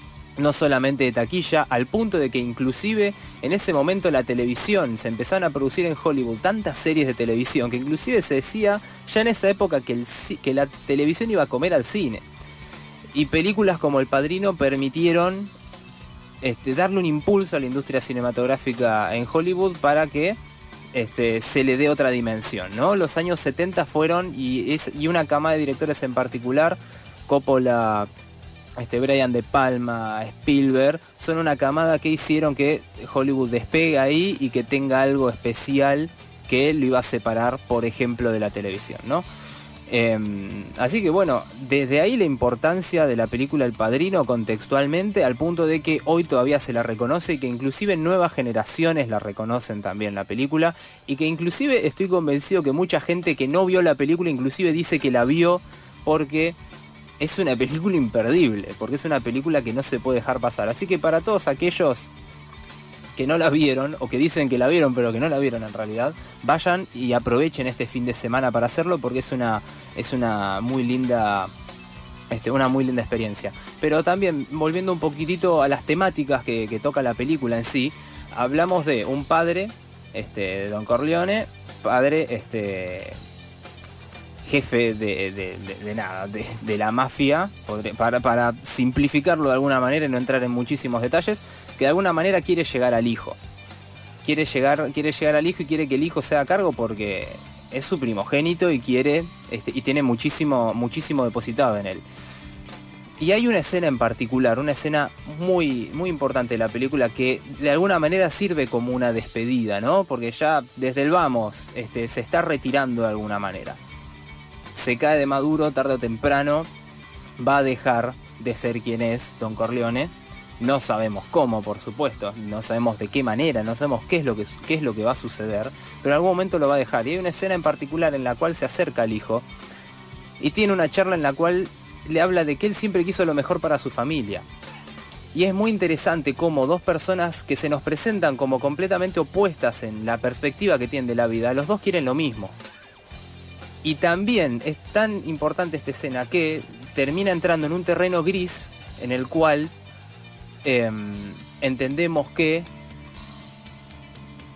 S13: no solamente de taquilla, al punto de que inclusive en ese momento la televisión, se empezaron a producir en Hollywood tantas series de televisión que inclusive se decía ya en esa época que, el, que la televisión iba a comer al cine. Y películas como El Padrino permitieron este, darle un impulso a la industria cinematográfica en Hollywood para que este, se le dé otra dimensión, ¿no? Los años setenta fueron, y, es, y una cama de directores en particular, Coppola, Este, Brian De Palma, Spielberg, son una camada que hicieron que Hollywood despegue ahí y que tenga algo especial que lo iba a separar, por ejemplo, de la televisión, ¿no? Eh, así que bueno, desde ahí la importancia de la película El Padrino contextualmente, al punto de que hoy todavía se la reconoce y que inclusive nuevas generaciones la reconocen también la película, y que inclusive estoy convencido que mucha gente que no vio la película inclusive dice que la vio porque es una película imperdible, porque es una película que no se puede dejar pasar. Así que para todos aquellos que no la vieron, o que dicen que la vieron pero que no la vieron en realidad, vayan y aprovechen este fin de semana para hacerlo, porque es una, es una muy linda, este, una muy linda experiencia. Pero también, volviendo un poquitito a las temáticas que, que toca la película en sí, hablamos de un padre, este, Don Corleone, padre, este... jefe de, de, de, de nada, de, de la mafia, para, para simplificarlo de alguna manera y no entrar en muchísimos detalles, que de alguna manera quiere llegar al hijo. Quiere llegar, quiere llegar al hijo y quiere que el hijo se haga cargo porque es su primogénito y quiere, este, y tiene muchísimo, muchísimo depositado en él. Y hay una escena en particular, una escena muy, muy importante de la película que de alguna manera sirve como una despedida, ¿no? Porque ya desde el vamos, este, se está retirando de alguna manera. Se cae de maduro, tarde o temprano va a dejar de ser quien es Don Corleone. No sabemos cómo, por supuesto, no sabemos de qué manera, no sabemos qué es lo que, qué es lo que va a suceder, pero en algún momento lo va a dejar. Y hay una escena en particular en la cual se acerca al hijo y tiene una charla en la cual le habla de que él siempre quiso lo mejor para su familia. Y es muy interesante cómo dos personas que se nos presentan como completamente opuestas en la perspectiva que tienen de la vida, los dos quieren lo mismo. Y también es tan importante esta escena que termina entrando en un terreno gris en el cual eh, entendemos que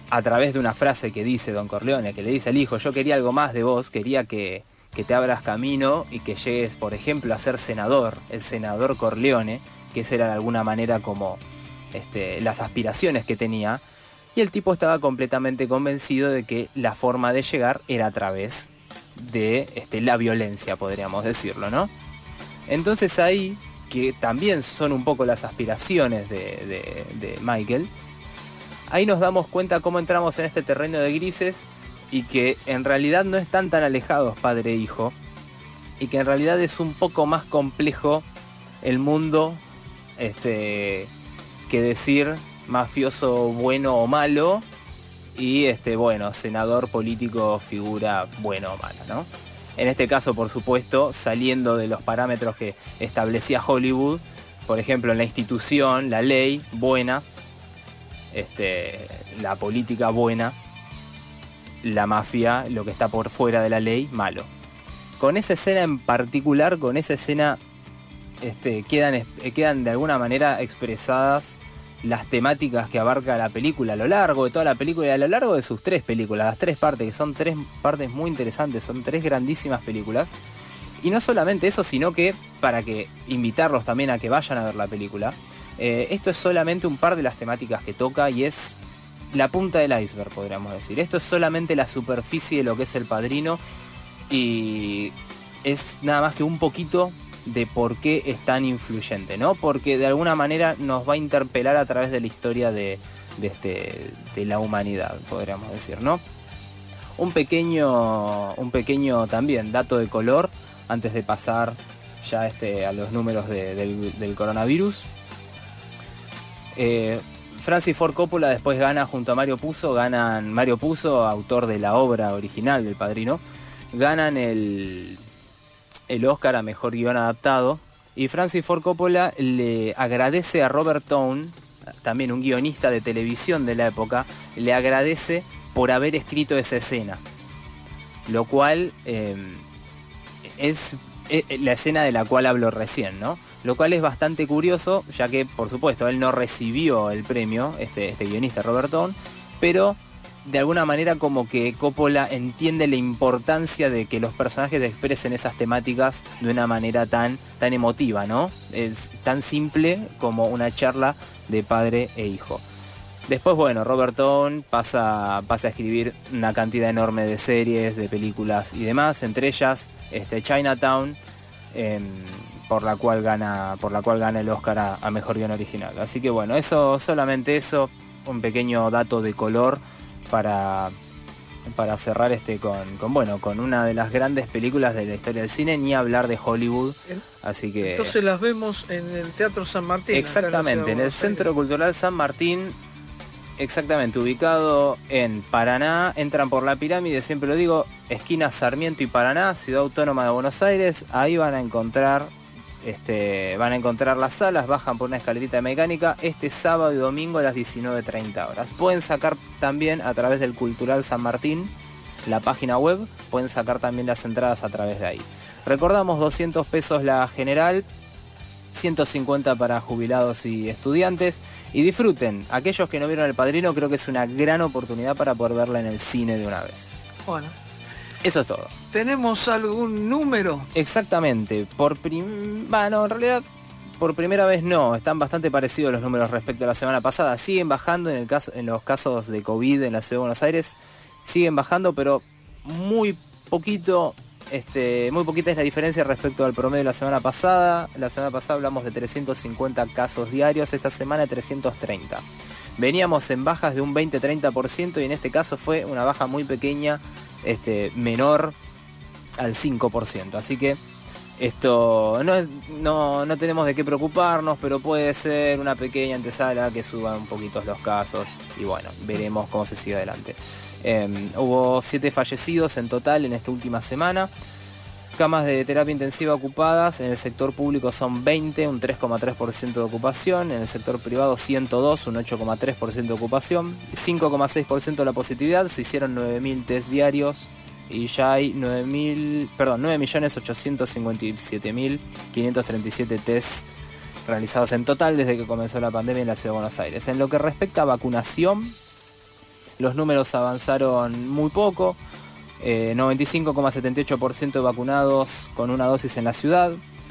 S13: a través de una frase que dice Don Corleone, que le dice al hijo, yo quería algo más de vos, quería que, que te abras camino y que llegues, por ejemplo, a ser senador, el senador Corleone, que esa era de alguna manera como este, las aspiraciones que tenía, y el tipo estaba completamente convencido de que la forma de llegar era a través de este, la violencia, podríamos decirlo, ¿no? Entonces ahí, que también son un poco las aspiraciones de, de, de Michael, ahí nos damos cuenta cómo entramos en este terreno de grises y que en realidad no están tan alejados padre e hijo, y que en realidad es un poco más complejo el mundo este, que decir mafioso bueno o malo y este, bueno, senador político figura bueno o mala, ¿no? En este caso, por supuesto, saliendo de los parámetros que establecía Hollywood, por ejemplo, en la institución, la ley buena, este, la política buena, la mafia, lo que está por fuera de la ley, malo. Con esa escena en particular, con esa escena este, quedan, quedan de alguna manera expresadas las temáticas que abarca la película a lo largo de toda la película y a lo largo de sus tres películas, las tres partes, que son tres partes muy interesantes, son tres grandísimas películas. Y no solamente eso, sino que para que invitarlos también a que vayan a ver la película, eh, esto es solamente un par de las temáticas que toca y es la punta del iceberg, podríamos decir. Esto es solamente la superficie de lo que es El Padrino y es nada más que un poquito de por qué es tan influyente, ¿no? Porque de alguna manera nos va a interpelar a través de la historia de, de, este, de la humanidad, podríamos decir, ¿no? Un pequeño, un pequeño también dato de color antes de pasar ya este, a los números de, del, del coronavirus. Eh, Francis Ford Coppola después gana junto a Mario Puzo, ganan Mario Puzo, autor de la obra original del Padrino, ganan el el Oscar a Mejor Guión Adaptado, y Francis Ford Coppola le agradece a Robert Towne, también un guionista de televisión de la época, le agradece por haber escrito esa escena, lo cual eh, es, es la escena de la cual hablo recién, ¿no? Lo cual es bastante curioso, ya que, por supuesto, él no recibió el premio, este, este guionista Robert Towne, pero de alguna manera como que Coppola entiende la importancia de que los personajes expresen esas temáticas de una manera tan, tan emotiva, ¿no? Es tan simple como una charla de padre e hijo. Después, bueno, Robert Towne pasa, pasa a escribir una cantidad enorme de series, de películas y demás, entre ellas este, Chinatown, eh, por la cual gana, por la cual gana el Oscar a, a Mejor Guión Original. Así que bueno, eso, solamente eso, un pequeño dato de color para, para cerrar este con, con bueno con una de las grandes películas de la historia del cine, ni hablar de Hollywood. Así que
S3: entonces las vemos en el Teatro San Martín.
S13: Exactamente, en, en el Centro Cultural San Martín, exactamente, ubicado en Paraná. Entran por la pirámide, siempre lo digo, esquina Sarmiento y Paraná, Ciudad Autónoma de Buenos Aires. Ahí van a encontrar Este, van a encontrar las salas, bajan por una escalerita mecánica este sábado y domingo a las diecinueve treinta horas. Pueden sacar también a través del Cultural San Martín, la página web, pueden sacar también las entradas a través de ahí. Recordamos, doscientos pesos la general, ciento cincuenta para jubilados y estudiantes. Y disfruten, aquellos que no vieron El Padrino, creo que es una gran oportunidad para poder verla en el cine de una vez.
S3: Bueno.
S13: Eso es todo.
S3: ¿Tenemos algún número?
S13: Exactamente. Por prim... Bueno, en realidad por primera vez no. Están bastante parecidos los números respecto a la semana pasada. Siguen bajando en, el caso, en los casos de COVID en la Ciudad de Buenos Aires. Siguen bajando, pero muy poquito, este, muy poquita es la diferencia respecto al promedio de la semana pasada. La semana pasada hablamos de trescientos cincuenta casos diarios. Esta semana trescientos treinta. Veníamos en bajas de un veinte a treinta por ciento y en este caso fue una baja muy pequeña, Este, menor al cinco por ciento, así que esto no, es, no, no tenemos de qué preocuparnos, pero puede ser una pequeña antesala que suban un poquito los casos y bueno, veremos cómo se sigue adelante. Eh, hubo siete fallecidos en total en esta última semana. Camas de terapia intensiva ocupadas en el sector público son veinte, un tres coma tres por ciento de ocupación. En el sector privado ciento dos, un ocho coma tres por ciento de ocupación. cinco coma seis por ciento de la positividad. Se hicieron nueve mil test diarios y ya hay nueve mil, perdón, nueve millones ochocientos cincuenta y siete mil quinientos treinta y siete test realizados en total desde que comenzó la pandemia en la Ciudad de Buenos Aires. En lo que respecta a vacunación, los números avanzaron muy poco. Eh, noventa y cinco coma setenta y ocho por ciento de vacunados con una dosis en la ciudad,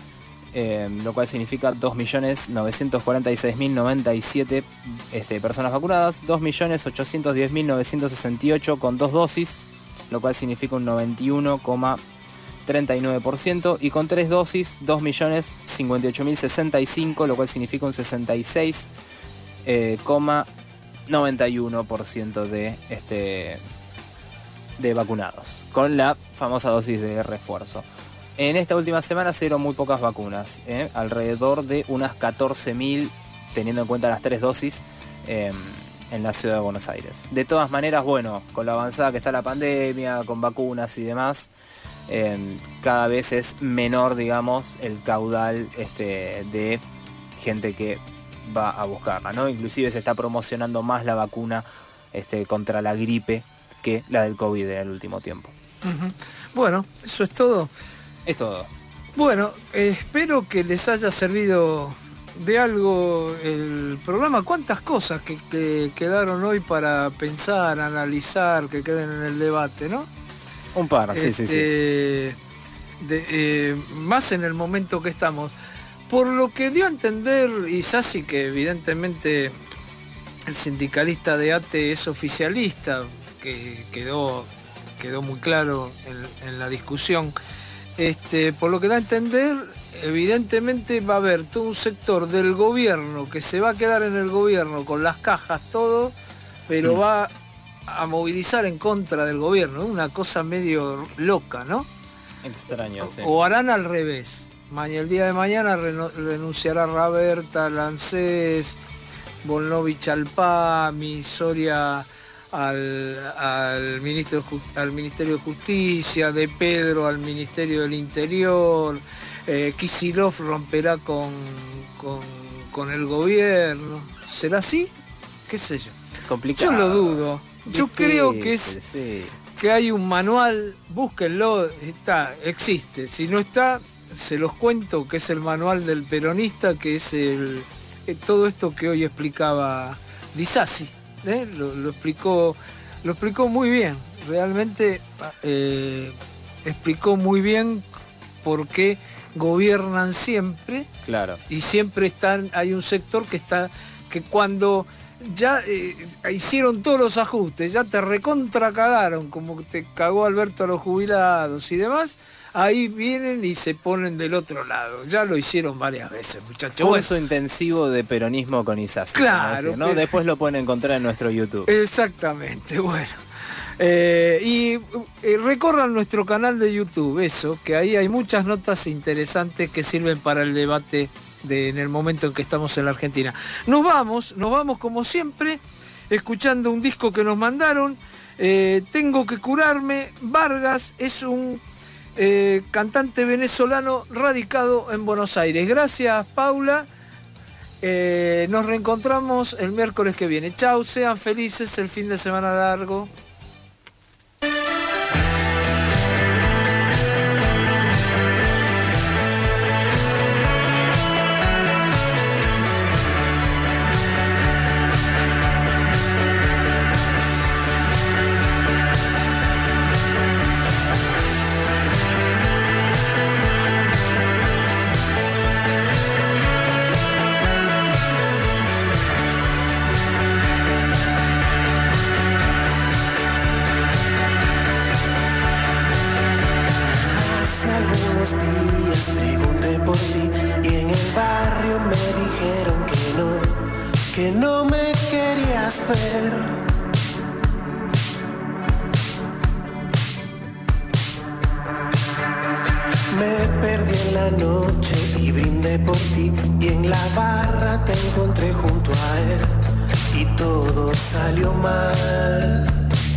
S13: eh, lo cual significa dos millones novecientos cuarenta y seis mil noventa y siete este, personas vacunadas, dos millones ochocientos diez mil novecientos sesenta y ocho con dos dosis, lo cual significa un noventa y uno coma treinta y nueve por ciento, y con tres dosis dos millones cincuenta y ocho mil sesenta y cinco, lo cual significa un sesenta y seis coma noventa y uno por ciento de, este, de vacunados, con la famosa dosis de refuerzo. En esta última semana se dieron muy pocas vacunas, ¿eh? alrededor de unas catorce mil, teniendo en cuenta las tres dosis, eh, en la ciudad de Buenos Aires. De todas maneras, bueno, con la avanzada que está la pandemia, con vacunas y demás, eh, cada vez es menor, digamos, el caudal este, de gente que va a buscarla, ¿no? Inclusive se está promocionando más la vacuna este, contra la gripe que la del COVID en el último tiempo.
S3: Uh-huh. Bueno, eso es todo.
S13: Es todo.
S3: Bueno, eh, espero que les haya servido de algo el programa. ¿Cuántas cosas que, que quedaron hoy para pensar, analizar, que queden en el debate, ¿no?
S13: Un par, sí,
S3: este,
S13: sí, sí.
S3: De, eh, más en el momento que estamos. Por lo que dio a entender Isasi, que evidentemente el sindicalista de A T E es oficialista, que quedó, quedó muy claro en, en la discusión, este, por lo que da a entender, evidentemente va a haber todo un sector del gobierno que se va a quedar en el gobierno con las cajas, todo, pero mm. va a movilizar en contra del gobierno. Una cosa medio loca, ¿no?
S13: Extraño, sí.
S3: O harán al revés. Mañana, el día de mañana renunciará Raberta, Lancés, Volnovich al P A, mi Soria al, al, ministro, al Ministerio de Justicia, De Pedro al Ministerio del Interior, eh, Kicillof romperá con, con, con el gobierno. ¿Será así? ¿Qué sé yo?
S13: Complicado.
S3: Yo lo dudo. Yo
S13: Difícil,
S3: creo que es
S13: sí.
S3: que hay un manual, búsquenlo, está, existe. Si no está, se los cuento, que es el manual del peronista, que es el todo esto que hoy explicaba Disasi, ¿eh? lo, lo explicó lo explicó muy bien, realmente eh, explicó muy bien por qué gobiernan siempre,
S13: claro,
S3: y siempre están, hay un sector que está, que cuando ya eh, hicieron todos los ajustes, ya te recontra cagaron, como te cagó Alberto a los jubilados y demás, ahí vienen y se ponen del otro lado. Ya lo hicieron varias veces, muchachos.
S13: Curso
S3: bueno.
S13: intensivo de peronismo con Isasi.
S3: Claro.
S13: Decir, ¿no?
S3: Pero...
S13: Después lo pueden encontrar en nuestro YouTube.
S3: Exactamente, bueno. Eh, y eh, recorran nuestro canal de YouTube, eso, que ahí hay muchas notas interesantes que sirven para el debate de, en el momento en que estamos en la Argentina. Nos vamos, nos vamos como siempre, escuchando un disco que nos mandaron. Eh, Tengo que curarme. Vargas es un eh, cantante venezolano radicado en Buenos Aires. Gracias, Paula. Eh, nos reencontramos el miércoles que viene. Chau, sean felices, el fin de semana largo.
S14: Pregunté por ti y en el barrio me dijeron que no, que no me querías ver. Me perdí en la noche y brindé por ti y en la barra te encontré junto a él y todo salió mal.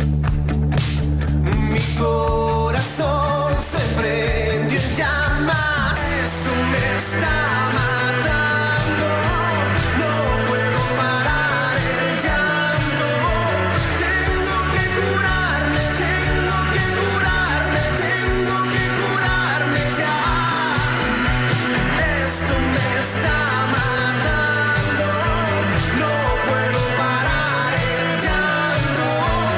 S14: Mi corazón se prendió en llamas. Esto me está matando. No puedo parar el llanto. Tengo que curarme, tengo que curarme, tengo que curarme ya. Esto me está matando. No puedo parar el llanto.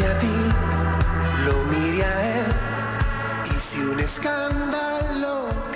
S14: hacia ti, lo mire a él, y si un escándalo